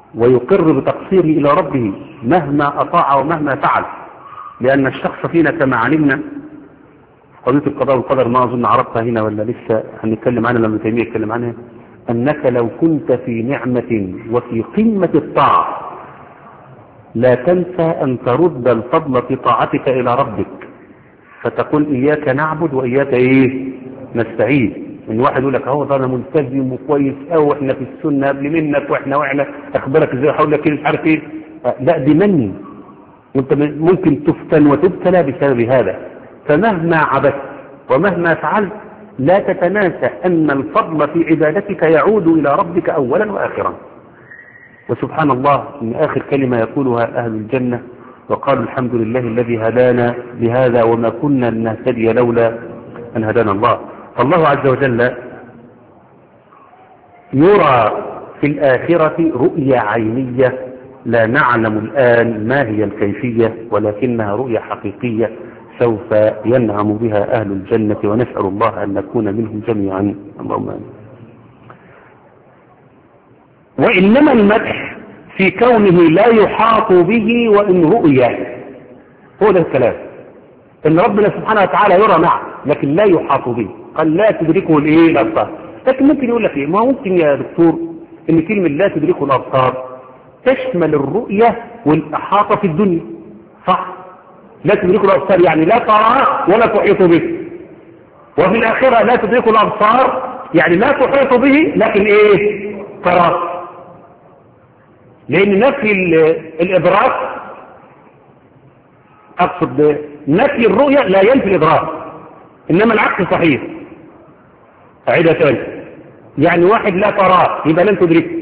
ويقر بتقصيره إلى ربه مهما أطاع ومهما فعل. لأن الشخص فينا كما علمنا قضية القضاء والقدر ما أظن عرفتها هنا ولا لسه هنتكلم عنها لما تيمية يتكلم عنها، أنك لو كنت في نعمة وفي قمة الطاعة لا تنسى أن ترد الفضل في طاعتك إلى ربك، فتقول إياك نعبد وإياك إيه نستعين. إن واحد يقول لك هو ده أنا ملتزم وكويس أو إحنا في السنة قبل منك وإحنا وإحنا أخبرك إزاي حول لك مش عارف إيه، لا دي مني، وأنت ممكن تفتن وتبتلى بسبب هذا. فمهما عبدت ومهما فعلت لا تتناسى أن الفضل في عبادتك يعود إلى ربك أولا وآخرا. وسبحان الله من آخر كلمة يقولها أهل الجنة وقالوا الحمد لله الذي هدانا لهذا وما كنا لنهتدي لولا أن هدانا الله. فالله عز وجل يرى في الآخرة رؤية عينية لا نعلم الآن ما هي الكيفية، ولكنها رؤية حقيقية سوف ينعم بها أهل الجنة، ونسأل الله أن نكون منهم جميعا، اللهم آمين. وإنما المدح في كونه لا يحاط به وإن رؤيا، هو ده الكلام، إن ربنا سبحانه وتعالى يرى معه لكن لا يحاط به، قال لا تدركه الإيه الأبصار. لكن ممكن يقول لك إيه، ما ممكن يا دكتور إن كلمة لا تدركه الأبصار تشمل الرؤية والإحاطة في الدنيا، صح؟ لا تدركه الأبصار يعني لا تراه ولا تحيط به، وفي الآخرة لا تدركه الأبصار يعني لا تحيط به لكن إيه تراه. لأن نفي الإدراك، أقصد نفي الرؤية لا ينفي الإدراك، إنما العكس صحيح. أعيدها تاني، يعني واحد لا تراه يبقى لن تدركه،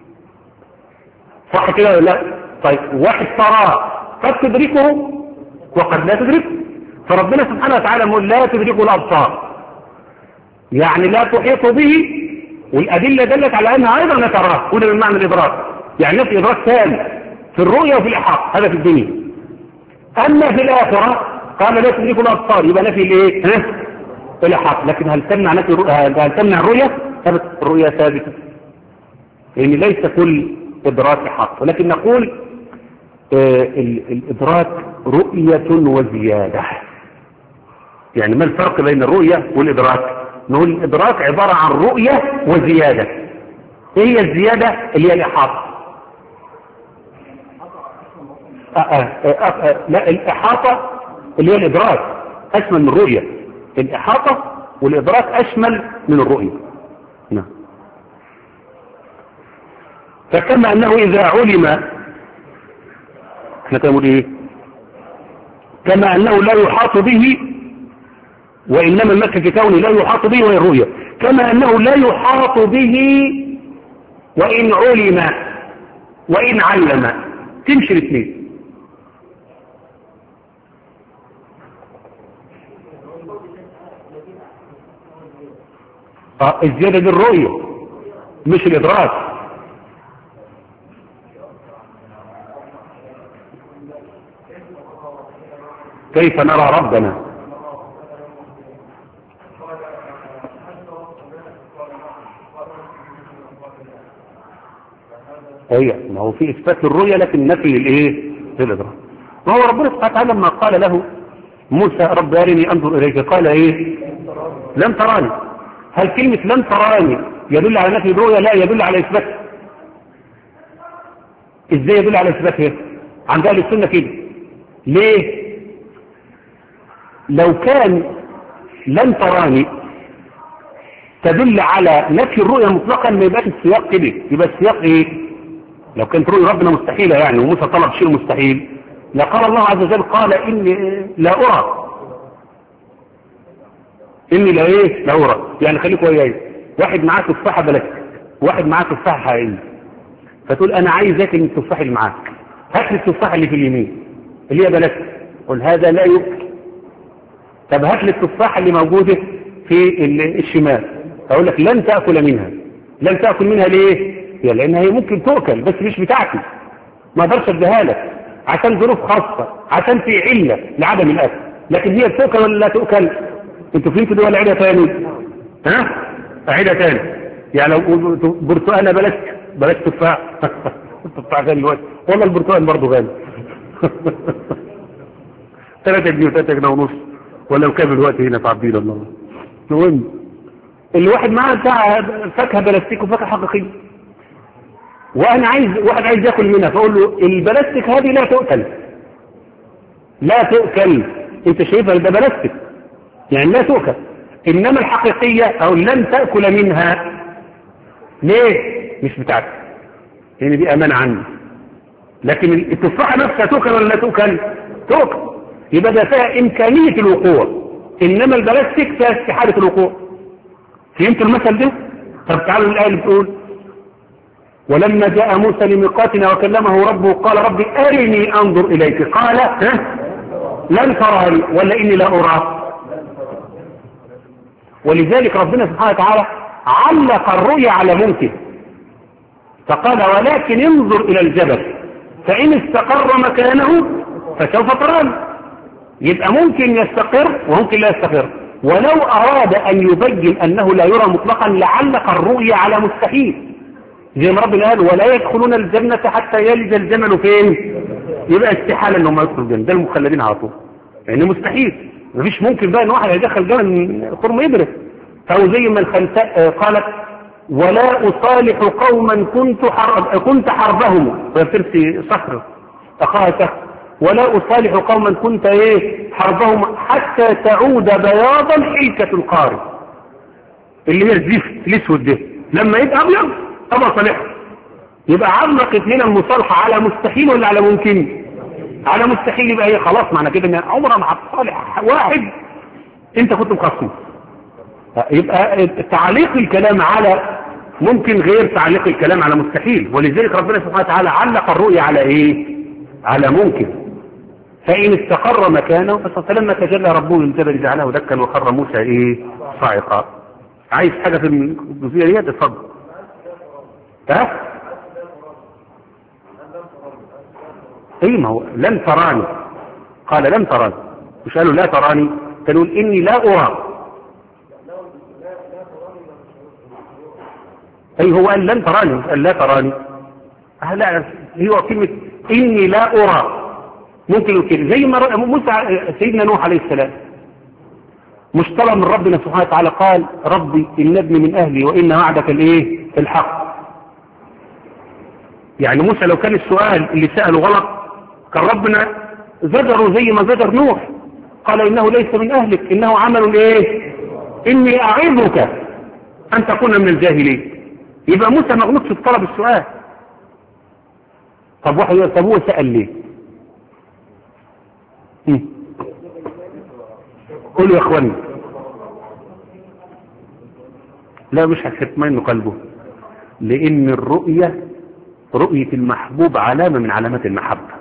صح كده ولا لا؟ طيب واحد تراه قد تدركه وقد لا تدركه، فربنا سبحانه وتعالى يقول لا تدركه الأبصار يعني لا تحيط به، والأدلة دلت على أنها أيضا لا تراه، وده من معنى الإدراك، يعني نفي إدراك تام في الرؤية وفي الإحاطة، هذا في الدنيا. أما في الآخرة قال لا تدركه الأبصار يبقى نفي الإيه؟ ها؟ الإحاطة. لكن هل تمنع نفي هل تمنع الرؤية؟ ثبت الرؤية ثابتة، لأن يعني ليس كل إدراك إحاطة، ولكن نقول آه الإدراك رؤية وزيادة. يعني ما الفرق بين الرؤية والإدراك؟ نقول الإدراك عبارة عن رؤية وزيادة. إيه هي الزيادة؟ اللي هي الإحاطة. آه آه آه آه لا، الإحاطة اللي هي الإدراك أشمل من الرؤية، الإحاطة والإدراك أشمل من الرؤية. نعم. فكما أنه إذا علم، احنا كنقول إيه؟ كما أنه لا يحاط به، وإنما المكة في كونه لا يحاط به وهي الرؤية، كما أنه لا يحاط به وإن علم وإن علم، تمشي الاثنين. اه الزيادة دي الرؤية مش الإدراك. كيف نرى ربنا؟ ايوه، ما هو في اثبات الرؤية لكن نفي الايه للادراك. وهو ربنا سبحانه وتعالى لما قال له موسى رب ارني انظر اليك قال ايه؟ لم تراني. هل كلمة لم تراني يدل على نفي الرؤية؟ لا، يدل على اثباتها. ازاي يدل على اثباتها؟ عند اهل السنة كده. ليه؟ لو كان لم تراني تدل على نفي الرؤية مطلقا ما يبقاش السياق كده، يبقى السياق ايه؟ لو كانت رؤية ربنا مستحيلة يعني وموسى طلب شيء مستحيل لقال الله عز وجل قال إني لا أرى، إني لا إيه لا أرى. يعني خليكوا وياي، واحد معاه تفاحة بلك، واحد معاه تفاحة حقيقية، فتقول أنا عايز أكل من التفاح اللي معاك، هات لي التفاحة اللي في اليمين اللي هي بلك، قل هذا لا يؤكل. طب هات لي التفاحة اللي موجودة في الشمال، أقول لك لن تأكل منها. لن تأكل منها ليه؟ لأنها هي ممكن تؤكل بس مش بتاعتي، ما اقدرش اديها لك عشان ظروف خاصة، عشان في علة لعدم الأكل. لكن هي تؤكل ولا لا تؤكل؟ انتوا فهمتوا دي ولا عيدة تاني؟ ها؟ عيدة تاني. يعني لو برتقالة بلاش بلاش تفاح بتاع غالي دلوقتي، والله البرتقال برضه غالي. ثلاثة جنيه وثلاثة جنيه ونص، ولو كان الوقت هنا في عبيد الله. المهم الواحد معاه بتاع فاكهه بلاستيك وفاكهه حقيقيه، وانا عايز واحد عايز ياكل منها، فاقول له البلاستيك هذه لا تؤكل، لا تؤكل، انت شايفها ده بلاستيك يعني لا تؤكل، انما الحقيقيه او لن تاكل منها. ليه؟ مش بتاعتك، لان يعني دي امانه عني. لكن التفاحه نفسها تؤكل ولا لا تؤكل؟ تؤكل، يبقى ده فيها امكانيه الوقوع، انما البلاستيك فيها استحاله الوقوع. فهمت المثل ده؟ طب تعالوا الايه اللي بتقول ولما جاء موسى لميقاتنا وكلمه ربه قال ربي ارني انظر اليك، قال ها لن تراني ولا اني لا اراك. ولذلك ربنا سبحانه وتعالى علق الرؤيا على ممكن، فقال ولكن انظر الى الجبل فان استقر مكانه فسوف تراني. يبقى ممكن يستقر وممكن لا يستقر، ولو اراد ان يبين انه لا يرى مطلقا لعلق الرؤيا على مستحيل، زي ما ربنا قال ولا يدخلون الجنة حتى يلج الجمل فين. يبقى استحالة انهم يدخلوا الجنة، ده المخلدين على طول، يعني مستحيل، مفيش ممكن بقى ان واحد هيدخل جمل من قرم يدرس. او زي ما الخنساء قالت ولا اصالح قوما كنت حرب كنت حربهم، ويرسي صخر اخاها صخر، ولا اصالح قوما كنت ايه حربهم حتى تعود بياضا حلكة القارب، اللي هي الزفت الاسود ده لما يبقى ابيض طبعا صالح. يبقى علقت هنا المصالحة على مستحيل ولا على ممكن؟ على مستحيل. يبقى هي خلاص معنى كده ان عمرها ما هتصالح واحد انت كنت مخصص. يبقى تعليق الكلام على ممكن غير تعليق الكلام على مستحيل. ولذلك ربنا سبحانه وتعالى علق الرؤيا على ايه؟ على ممكن. فإن استقر مكانه فلما تجلى ربه للجبل جعله دكا وخر موسى ايه صاعقا. عايز حاجة في الجزئية دي اتفضل. ها؟ اي ما هو لن تراني، قال لن تراني، مش قالوا لا تراني، قالوا اني لا ارى. اي هو قال لن تراني، قال لا تراني. أه لا، هو كلمة اني لا ارى ممكن كده، زي ما موسى سيدنا نوح عليه السلام مش طلب من ربنا سبحانه وتعالى قال ربي ان ابني من اهلي وان وعدك الايه الحق. يعني موسى لو كان السؤال اللي سأله غلط كان ربنا زجره زي ما زجر نوح، قال انه ليس من اهلك انه عمل ايه اني اعظك ان تكون من الجاهلين. يبقى موسى ما غلطش في طلب السؤال. طب واحد طب هو سأل ليه؟ قولوا يا اخواني. لا مش هتطمئن قلبه، لان الرؤية رؤية المحبوب علامة من علامات المحبة.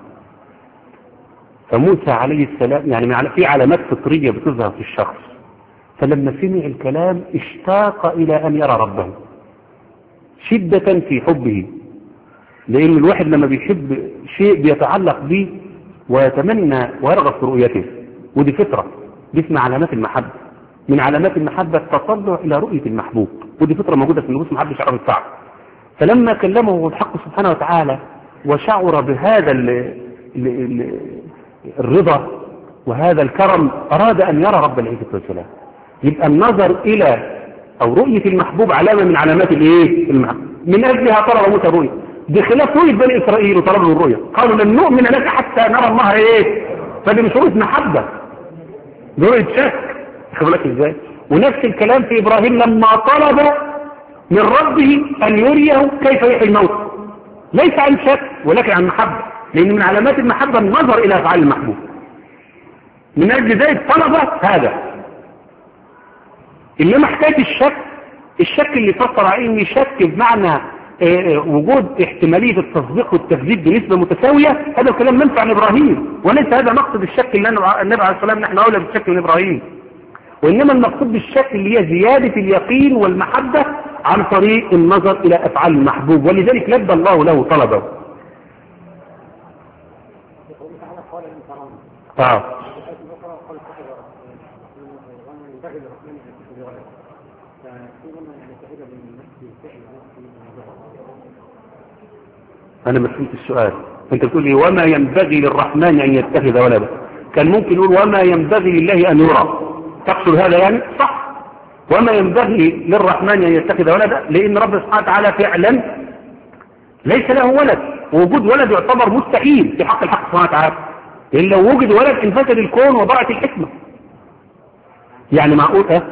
فموسى عليه السلام يعني في علامات فطرية بتظهر في الشخص، فلما سمع الكلام اشتاق الى ان يرى ربه شدة في حبه، لان الواحد لما بيحب شيء بيتعلق به ويتمنى ويرغب في رؤيته، ودي فطرة، دي اسمها علامات المحبة. من علامات المحبة التطلع الى رؤية المحبوب، ودي فطرة موجودة في النفوس محدش يعرف الصعب. فلما كلمه الحق سبحانه وتعالى وشعر بهذا ال ال ال الرضا وهذا الكرم أراد أن يرى رب العزة والسلام. يبقى النظر إلى أو رؤية المحبوب علامة من علامات الإيه؟ المحبوب. من أجلها طلب موسى الرؤية، بخلاف رؤية بني إسرائيل وطلبوا الرؤية قالوا لن نؤمن لك حتى نرى الله إيه؟ فدي مش رؤية محبة، دي رؤية شك. خلي بالك إزاي؟ ونفس الكلام في إبراهيم لما طلب من ربه أن يريه كيف يحيي الموت، ليس عن شك ولكن عن محبة، لأن من علامات المحبة النظر إلى أفعال المحبوب. من أجل ذلك طلب هذا. إنما حكاية الشك، الشك اللي فسر عليه إن شك بمعنى وجود احتمالية التصديق والتكذيب بنسبة متساوية، هذا الكلام منفع عن إبراهيم، وليس هذا مقصد الشك اللي النبي عليه الصلاة والسلام نحن أولى بالشك من إبراهيم. وإنما المقصود بالشك اللي هي زيادة اليقين والمحبة عن طريق النظر إلى أفعال المحبوب، ولذلك لبى الله له طلبه. آه. انا ما فهمت السؤال. انت بتقول لي وما ينبغي للرحمن ان يتخذ ولدا، كان ممكن يقول وما ينبغي لله ان يرى. تقصد هذا يعني؟ صح، وما ينبغي للرحمن ان يتخذ ولدا، لان رب سبحانه وتعالى فعلا ليس له ولد، ووجود ولد يعتبر مستحيل في حق الحق سبحانه وتعالى، لان لو وجد ولد انفسد الكون وضاعت الحكمه. يعني معقول اه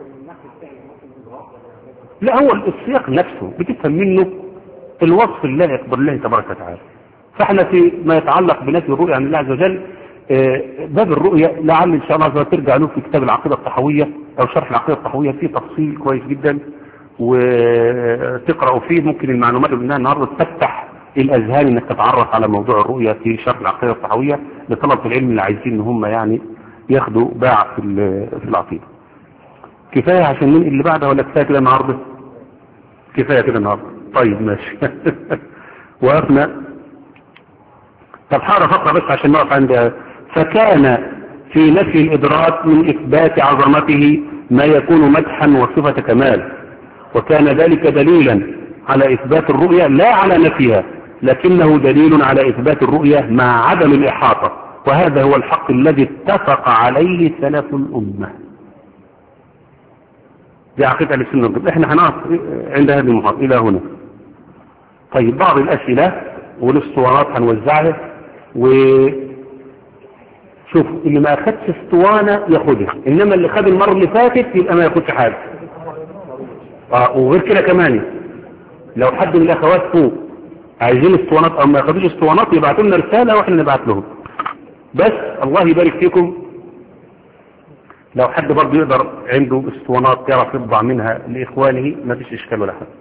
لا، هو السياق نفسه بتفهم منه الوصف الله يقبل الله تبارك وتعالى. فاحنا في ما يتعلق بنفي الرؤيا عن الله عز وجل، باب الرؤيا لعل ان شاء الله ترجع له في كتاب العقيدة الطحوية او شرح العقيدة الطحوية، فيه تفصيل كويس جدا وتقرأوا فيه. ممكن المعلومات اللي قلناها النهارده تفتح الاذهان انك تتعرف على موضوع الرؤيا في شرح العقيدة الطحوية لطلبة العلم اللي عايزين ان هم يعني ياخدوا باع في في العقيدة. كفاية عشان ننقل اللي بعدها ولا كفاية كده النهارده؟ كفاية كده النهارده. طيب ماشي. وقفنا. طب حارة فقرة بس عشان نقف عند فكان في نفي الإدراك من إثبات عظمته ما يكون مدحا وصفة كمال، وكان ذلك دليلا على إثبات الرؤية لا على نفيها، لكنه دليل على إثبات الرؤية مع عدم الإحاطة، وهذا هو الحق الذي اتفق عليه سلف الأمة. دي عقيدة أهل السنة والجماعة. احنا هنقف عند هذه المحاضرة إلى هنا. طيب بعض الأسئلة والاسطوانات هنوزعها، وشوف اللي ما أخدش اسطوانة ياخدها، إنما اللي خد المرة اللي فاتت يبقى ما ياخدش حاجة. آه وغير كده كمان لو حد من الأخوات فوق عايزين اسطوانات أو ما ياخدوش اسطوانات يبعتوا لنا رسالة وإحنا نبعت لهم. بس الله يبارك فيكم، لو حد برضه يقدر عنده اسطوانات يعرف يطبع منها لإخوانه ما فيش إشكال ولا حاجة.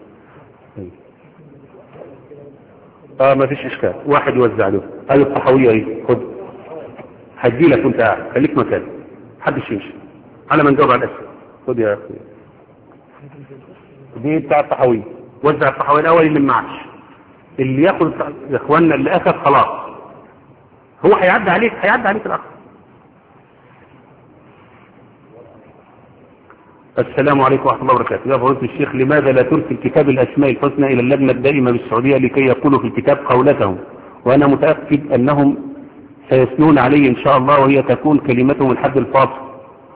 اه ما فيش إشكال، واحد يوزع له. هذه الطحوية ايه، خد هدي لك وانت قاعد، خليك مكان محدش يمشي على ما نجاوب على الأسئلة. خد يا أخي دي بتاع الطحوية، وزع الطحوية الأول اللي معش، اللي ياخد يا إخواننا اللي أخذ خلاص هو هيعدي عليك، هيعدي عليك الأخر. السلام عليكم ورحمة الله وبركاته. يا فضيلة الشيخ، لماذا لا ترسل كتاب الأسماء الحسنى إلى اللجنة الدائمة بالسعودية لكي يقولوا في الكتاب قولتهم، وأنا متأكد أنهم سيثنون عليه إن شاء الله، وهي تكون كلمتهم الحد الفاصل.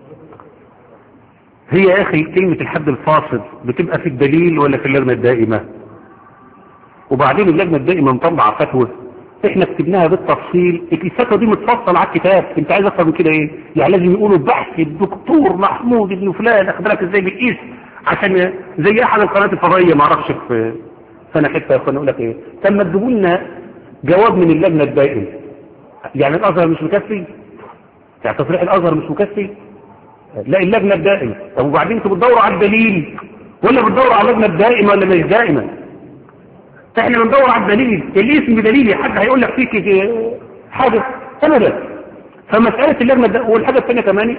هي يا أخي كلمة الحد الفاصل بتبقى في الدليل ولا في اللجنة الدائمة؟ وبعدين اللجنة الدائمة مطلعة فتوى احنا كتبناها بالتفصيل، الفتوى دي متفصل على الكتاب. انت عايز اكتر من كده ايه؟ يعني لازم يقولوا بحث الدكتور محمود بن فلان اخد بالك ازاي بالقيس، عشان زي احد القنوات الفضائيه ما اعرفش في سنه حته يا اخوانا يقول لك ايه، طب ما تجيبوا لنا جواب من اللجنه الدائمه. يعني الازهر مش مكفي؟ يعني تصريح الازهر مش مكفي؟ لا اللجنه الدائمه. طب وبعدين انتوا بتدوروا على الدليل ولا بتدوروا على اللجنه الدائمه ولا مش دائمه؟ احنا بندور على الدليل، الاسم بدليل، حد هيقول لك فيك حاجة ابدا. فمسألة اللجنة ده. والحاجة الثانية كمان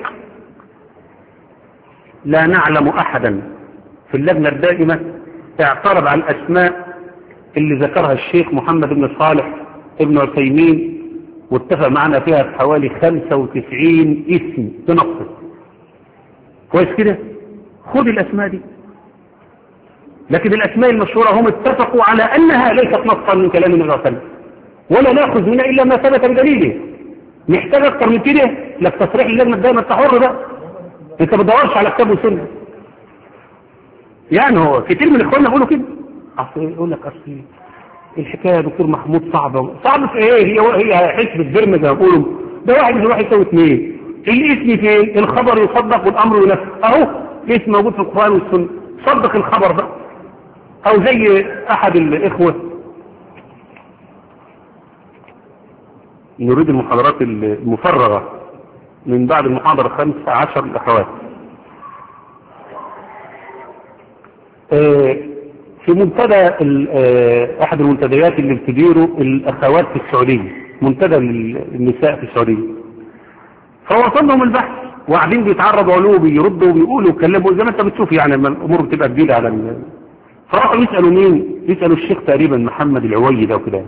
لا نعلم احدا في اللجنة الدائمة اعترض على الاسماء اللي ذكرها الشيخ محمد بن صالح ابن عثيمين واتفق معنا فيها في حوالي خمسة وتسعين اسم تنقص. كويس كده؟ خد الاسماء دي. لكن الأسماء المشهورة هم اتفقوا على أنها ليست نصا من كلام النبي صلى الله عليه وسلم، ولا نأخذ منها إلا ما ثبت بدليله. محتاج أكثر من كده؟ لك تصريح اللجنة الدائمة التحر ده. أنت ما بتدورش على كتاب وسنة. يعني هو كتير من إخواننا بيقولوا كده. أصل يقول لك أصل الحكاية يا دكتور محمود صعبة. صعبة في إيه؟ هي هي حسب الدرم زي ما بيقولوا. ده واحد من واحد يساوي اثنين. الاسم فين؟ الخبر يصدق والأمر ينفذ. أهو الاسم موجود في القرآن والسنة. صدق الخبر ده. او زي احد الاخوة نريد المحاضرات المفرغة من بعد المحاضرة خمسة عشر الاخوات في منتدى احد المنتديات اللي بتديره الاخوات في السعودية، منتدى النساء في السعودية. فوصل لهم البحث وقاعدين بيتعرضوا له وبيردوا وبيقولوا ويتكلموا زي ما انت بتشوف، يعني الامور بتبقى جديدة على ال... فراحوا يسألوا مين؟ يسألوا الشيخ تقريبا محمد العويد او كده.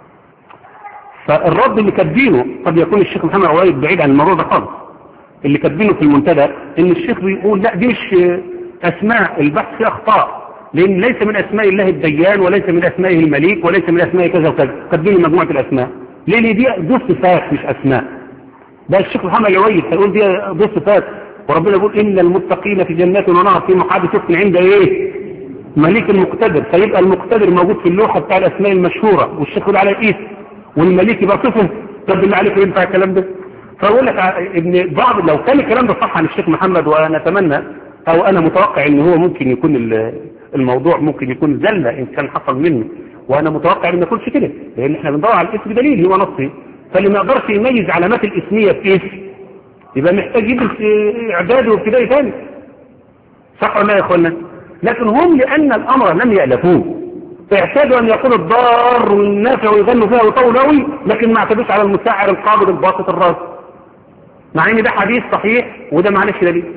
فالرد اللي كاتبينه قد يكون الشيخ محمد العويد بعيد عن الموضوع ده خالص. اللي كاتبينه في المنتدى ان الشيخ بيقول لا دي مش اسماء، البحث فيه اخطاء، لأن ليس من أسماء الله الديان وليس من أسمائه المليك وليس من أسمائه كذا وكذا، قدموا مجموعة الأسماء لأن دي دي صفات مش أسماء. ده الشيخ محمد العويس هيقول دي دي صفات، وربنا يقول إن المتقين في جنات ونهر في مقعد صدق عند إيه؟ مليك المقتدر. فيبقى المقتدر موجود في اللوحة بتاع الأسماء المشهورة، والشيخ يقول على الإيس، والمليك يبقى صفه. طب بالله عليك ينفع الكلام ده؟ فأقول لك إن بعض لو كان الكلام ده صح عن الشيخ محمد، وأنا أتمنى أو أنا متوقع إن هو ممكن يكون الموضوع ممكن يكون زلة إن كان حصل منه، وأنا متوقع إن ما يكونش كده، لأن إحنا بندور على الاسم بدليل هو نصي. فاللي ما يقدرش يميز علامات الاسمية في اسم يبقى محتاج يدرس إعداد وابتدائي ثاني، صح ولا يا إخوانا؟ لكن هم لأن الأمر لم يألفوه اعتادوا أن يقول الضار والنافع ويغنوا فيها وطول قوي، لكن ما اعتدوش على المساعر القابض الباسط الراس، مع ان ده حديث صحيح وده معلش دليل.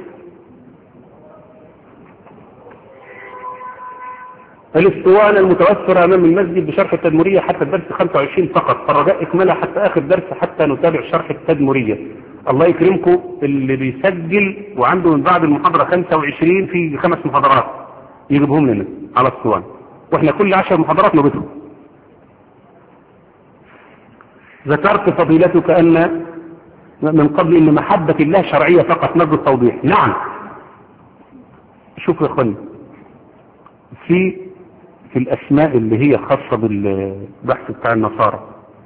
الاسطوانة المتوفرة أمام المسجد بشرح التدمرية حتى الدرس خمسة وعشرين فقط، الرجاء إكملها حتى آخر درس حتى نتابع شرح التدمرية. الله يكرمكم اللي بيسجل وعنده من بعد المحاضرة خمسة وعشرين في خمس محاضرات يجيبهم لنا على الاسطوانة، واحنا كل عشر محاضرات نبتهم. ذكرت فضيلتك أن من قبل أن محبة الله شرعية فقط، نرجو التوضيح. نعم، شوفوا يا أخواني، في في الأسماء اللي هي خاصة بالبحث بتاع النصارى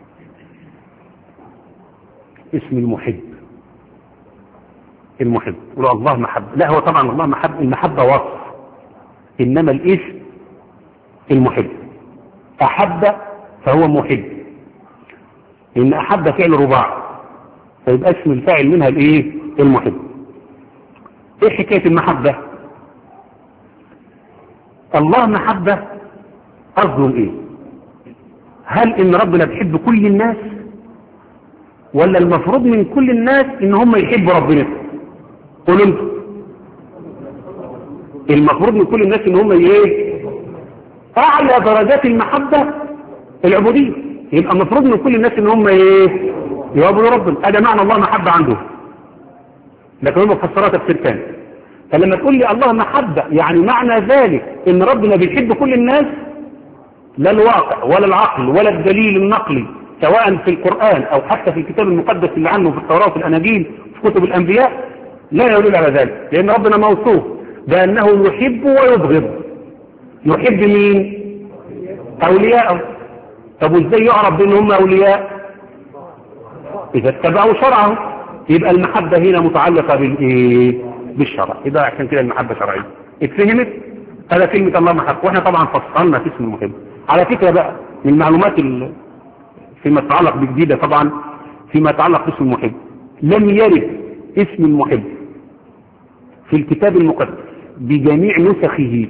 اسم المحب. المحب يقول الله محب، لا هو طبعا الله محب، المحبة وصف، إنما الاسم المحب. أحب فهو محب، إن أحب فعل رباع فيبقى اسم الفاعل منها الايه؟ المحب. ايه حكاية المحبة؟ الله محبة قصده ايه؟ هل ان ربنا بيحب كل الناس، ولا المفروض من كل الناس ان هم يحبوا ربنا؟ قولوا انتوا. المفروض من كل الناس ان هم ايه؟ اعلى درجات المحبة العبودية، يبقى المفروض من كل الناس ان هم ايه؟ يعبدوا ربنا. هذا معنى الله محبة عنده، لكن هم مفسرها تفسير ثاني. فلما تقول لي الله محبة يعني معنى ذلك ان ربنا بيحب كل الناس، لا الواقع ولا العقل ولا الدليل النقلي سواء في القرآن او حتى في الكتاب المقدس اللي عنه في التوراة وفي الاناجيل في كتب الانبياء لا يدل على ذلك، لان ربنا موصوف بانه يحب ويبغض. يحب مين؟ اولياءه. طب وازاي يعرف بان هم اولياء؟ إذا اتبعوا شرعه. يبقى المحبة هنا متعلقة بالإيه؟ بالشرع. يبقى عشان كده المحبة شرعية. اتفهمت؟ هذا كلمة الله محبة، واحنا طبعا فصلنا في اسم المحب. على فكرة بقى من المعلومات فيما يتعلق بجديدة طبعا فيما يتعلق باسم المحب، لم يرد اسم المحب في الكتاب المقدس بجميع نسخه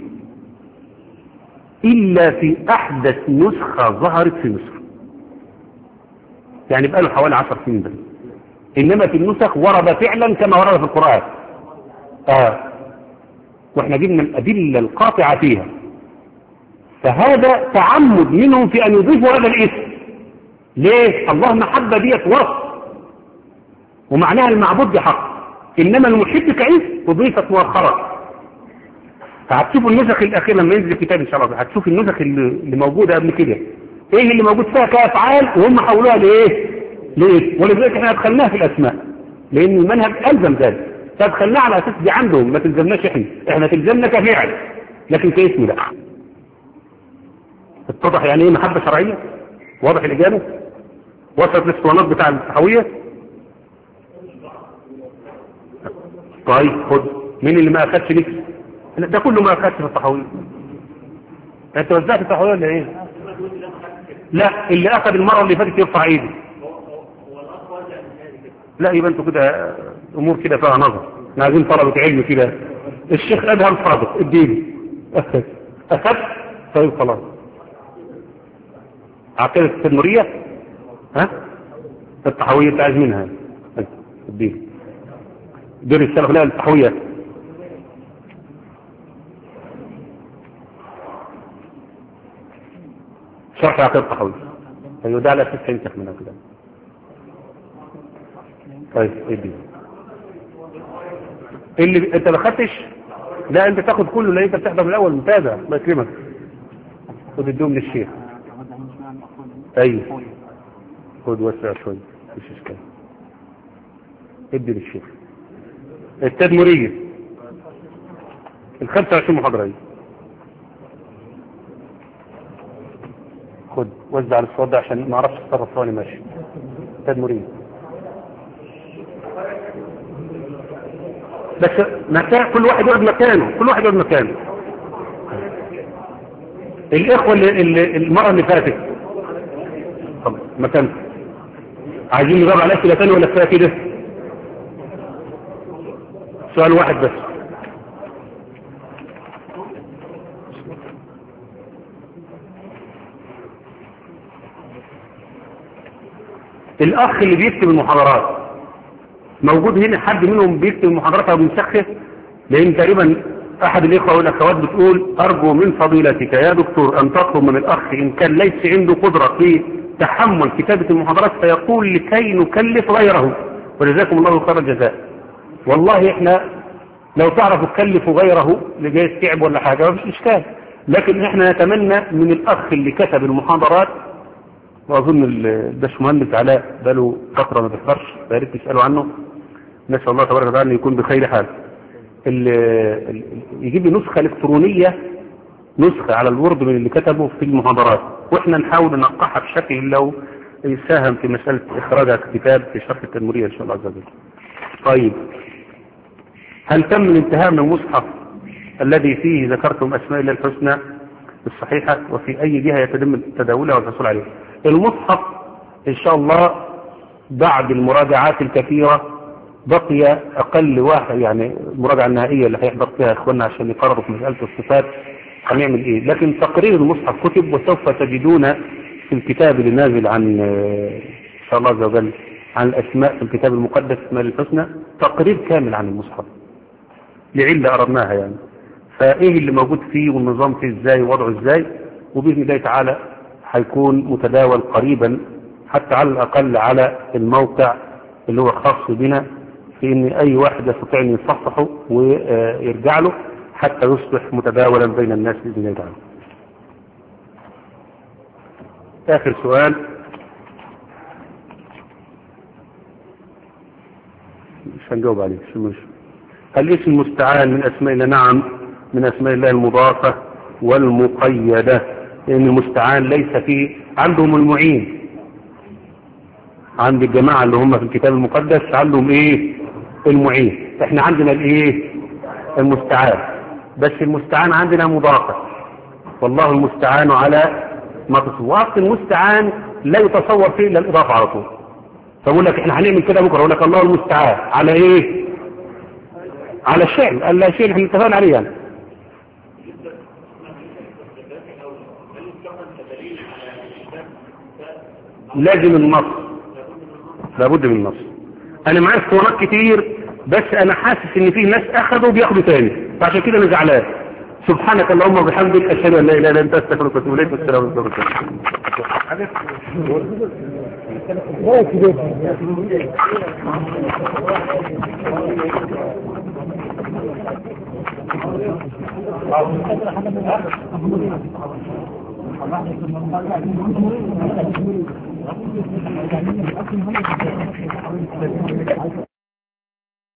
إلا في أحدث نسخة ظهرت في مصر، يعني بقى له حوالي عشر سنين بس. إنما في النسخ ورد فعلا كما ورد في القرآن. آه. واحنا جبنا الأدلة القاطعة فيها، فهذا تعمد منهم في أن يضيفوا هذا الاسم. ليه؟ الله محبة ديت وصف ومعناها المعبود بحق، إنما المحب كاسم أضيفت مؤخرا. فهتشوفوا النسخ الأخيرة لما ينزل الكتاب إن شاء الله، هتشوف النسخ اللي موجودة قبل كده ايه اللي موجود فيها كأفعال وهم حولوها لايه؟ ليه؟ ولذلك احنا ادخلناها في الاسماء لان المنهج الزم ذلك، فادخلناها على اساس دي عندهم، ما تلزمناش احنا، احنا تلزمنا كفعل لكن كاسم لا. اتضح يعني ايه محبة شرعية؟ واضح الاجابة؟ وصلت الاسطوانات بتاع الصحوية؟ طيب خد، مين اللي ما اخدش ليك؟ ده كله ما اخدش في الصحوية. انت وزعت الصحوية ولا ايه؟ لا، اللي اخذ المرة اللي فاتت يرفع ايده. لا يبقى انتوا كده امور كده فيها نظر، احنا عايزين طلبة علم كده. الشيخ ادهم صادق اديني اخذ اخذ طيب خلاص. عقيدة التدمرية ها التحوية انت عايز منها اديني دير السلف. لا التحوية شرح عقيدة التحوية ايوه ده على اساس هينسخ منها كده. طيب ايه دي اللي انت ما خدتش لا انت تاخد كله، لا انت بتحضر من الاول متابع. الله يكرمك. خد الدوم للشيخ. ايوه خد وسع شويه مش اشكال. ادي للشيخ التدمريه ال خمسة وعشرين محاضره. خد وزع على الصوت ده عشان ما اعرفش اتصرف وانا ماشي. تدمريه بس مكان، كل واحد يقعد مكانه، كل واحد يقعد مكانه. الاخوه اللي, اللي المره اللي فاتت طب مكانه عايزين نجاوب على اسئله ثانيه ولا كفايه كده؟ سؤال واحد بس. الاخ اللي بيكتب المحاضرات موجود هنا؟ حد منهم بيكتب المحاضرات او بيسخف؟ لان تقريبا احد الاخوه والاخوات بتقول ارجو من فضيلتك يا دكتور ان تطلب من الاخ ان كان ليس عنده قدره في تحمل كتابه المحاضرات فيقول لكي نكلف غيره، وجزاكم الله خير الجزاء. والله احنا لو تعرفوا تكلفوا غيره لجاي تعب ولا حاجه مفيش اشكال، لكن احنا نتمنى من الاخ اللي كتب المحاضرات، واظن الباشمهندس علاء بقاله فتره ما بيحضرش فيا ريت تسالوا عنه، نسال الله تبارك وتعالى ان يكون بخير حال، يجيب لي نسخه الكترونيه، نسخه على الوورد من اللي كتبه في المحاضرات، واحنا نحاول ننقحها بشكل لو يساهم في مساله اخراجها كتاب في شرح التدمريه ان شاء الله عز وجل. طيب هل تم الانتهاء من المصحف الذي فيه ذكرتم اسماء الله الحسنى الصحيحه، وفي اي جهه يتم تداولها والحصول عليه؟ المصحف ان شاء الله بعد المراجعات الكثيره بقي اقل واحد، يعني المراجعه النهائيه اللي هيحضر فيها اخواننا عشان يقرروا في مساله الصفات هنعمل ايه، لكن تقرير المصحف كتب وسوف تجدون في الكتاب اللي نازل عن ان شاء الله عز وجل عن الاسماء في الكتاب المقدس اسماء الحسنى تقرير كامل عن المصحف لعله اردناها يعني، فايه اللي موجود فيه والنظام فيه ازاي ووضعه ازاي، وباذن الله تعالى هيكون متداول قريبا حتى على الاقل على الموقع اللي هو خاص بنا، في ان اي واحد يستطيع ان يصححه ويرجع له حتى يصبح متداولا بين الناس باذن الله تعالى. اخر سؤال، مش هنجاوب عليه. شو مش هل اسم المستعان من اسماء الله؟ نعم من اسماء الله المضافه والمقيده، لان المستعان ليس فيه عندهم المعين، عند الجماعه اللي هم في الكتاب المقدس عندهم ايه؟ المعين. احنا عندنا الايه؟ المستعان، بس المستعان عندنا مضافه، والله المستعان على ما تصور. اصل المستعان لا يتصور فيه الا الاضافه على طول، فبقول لك احنا هنعمل كده بكره، اقول لك الله المستعان على ايه؟ على الشيء قال لا شيء احنا اتفقنا عليه يعني. لازم النص، لابد من النص. انا معايا اسطوانات كتير بس انا حاسس ان في ناس اخذوا وبياخدوا تاني، فعشان كده انا زعلان. سبحانك اللهم وبحمدك اشهد ان لا اله الا انت استغفرك واتوب اليك. والسلام عليكم.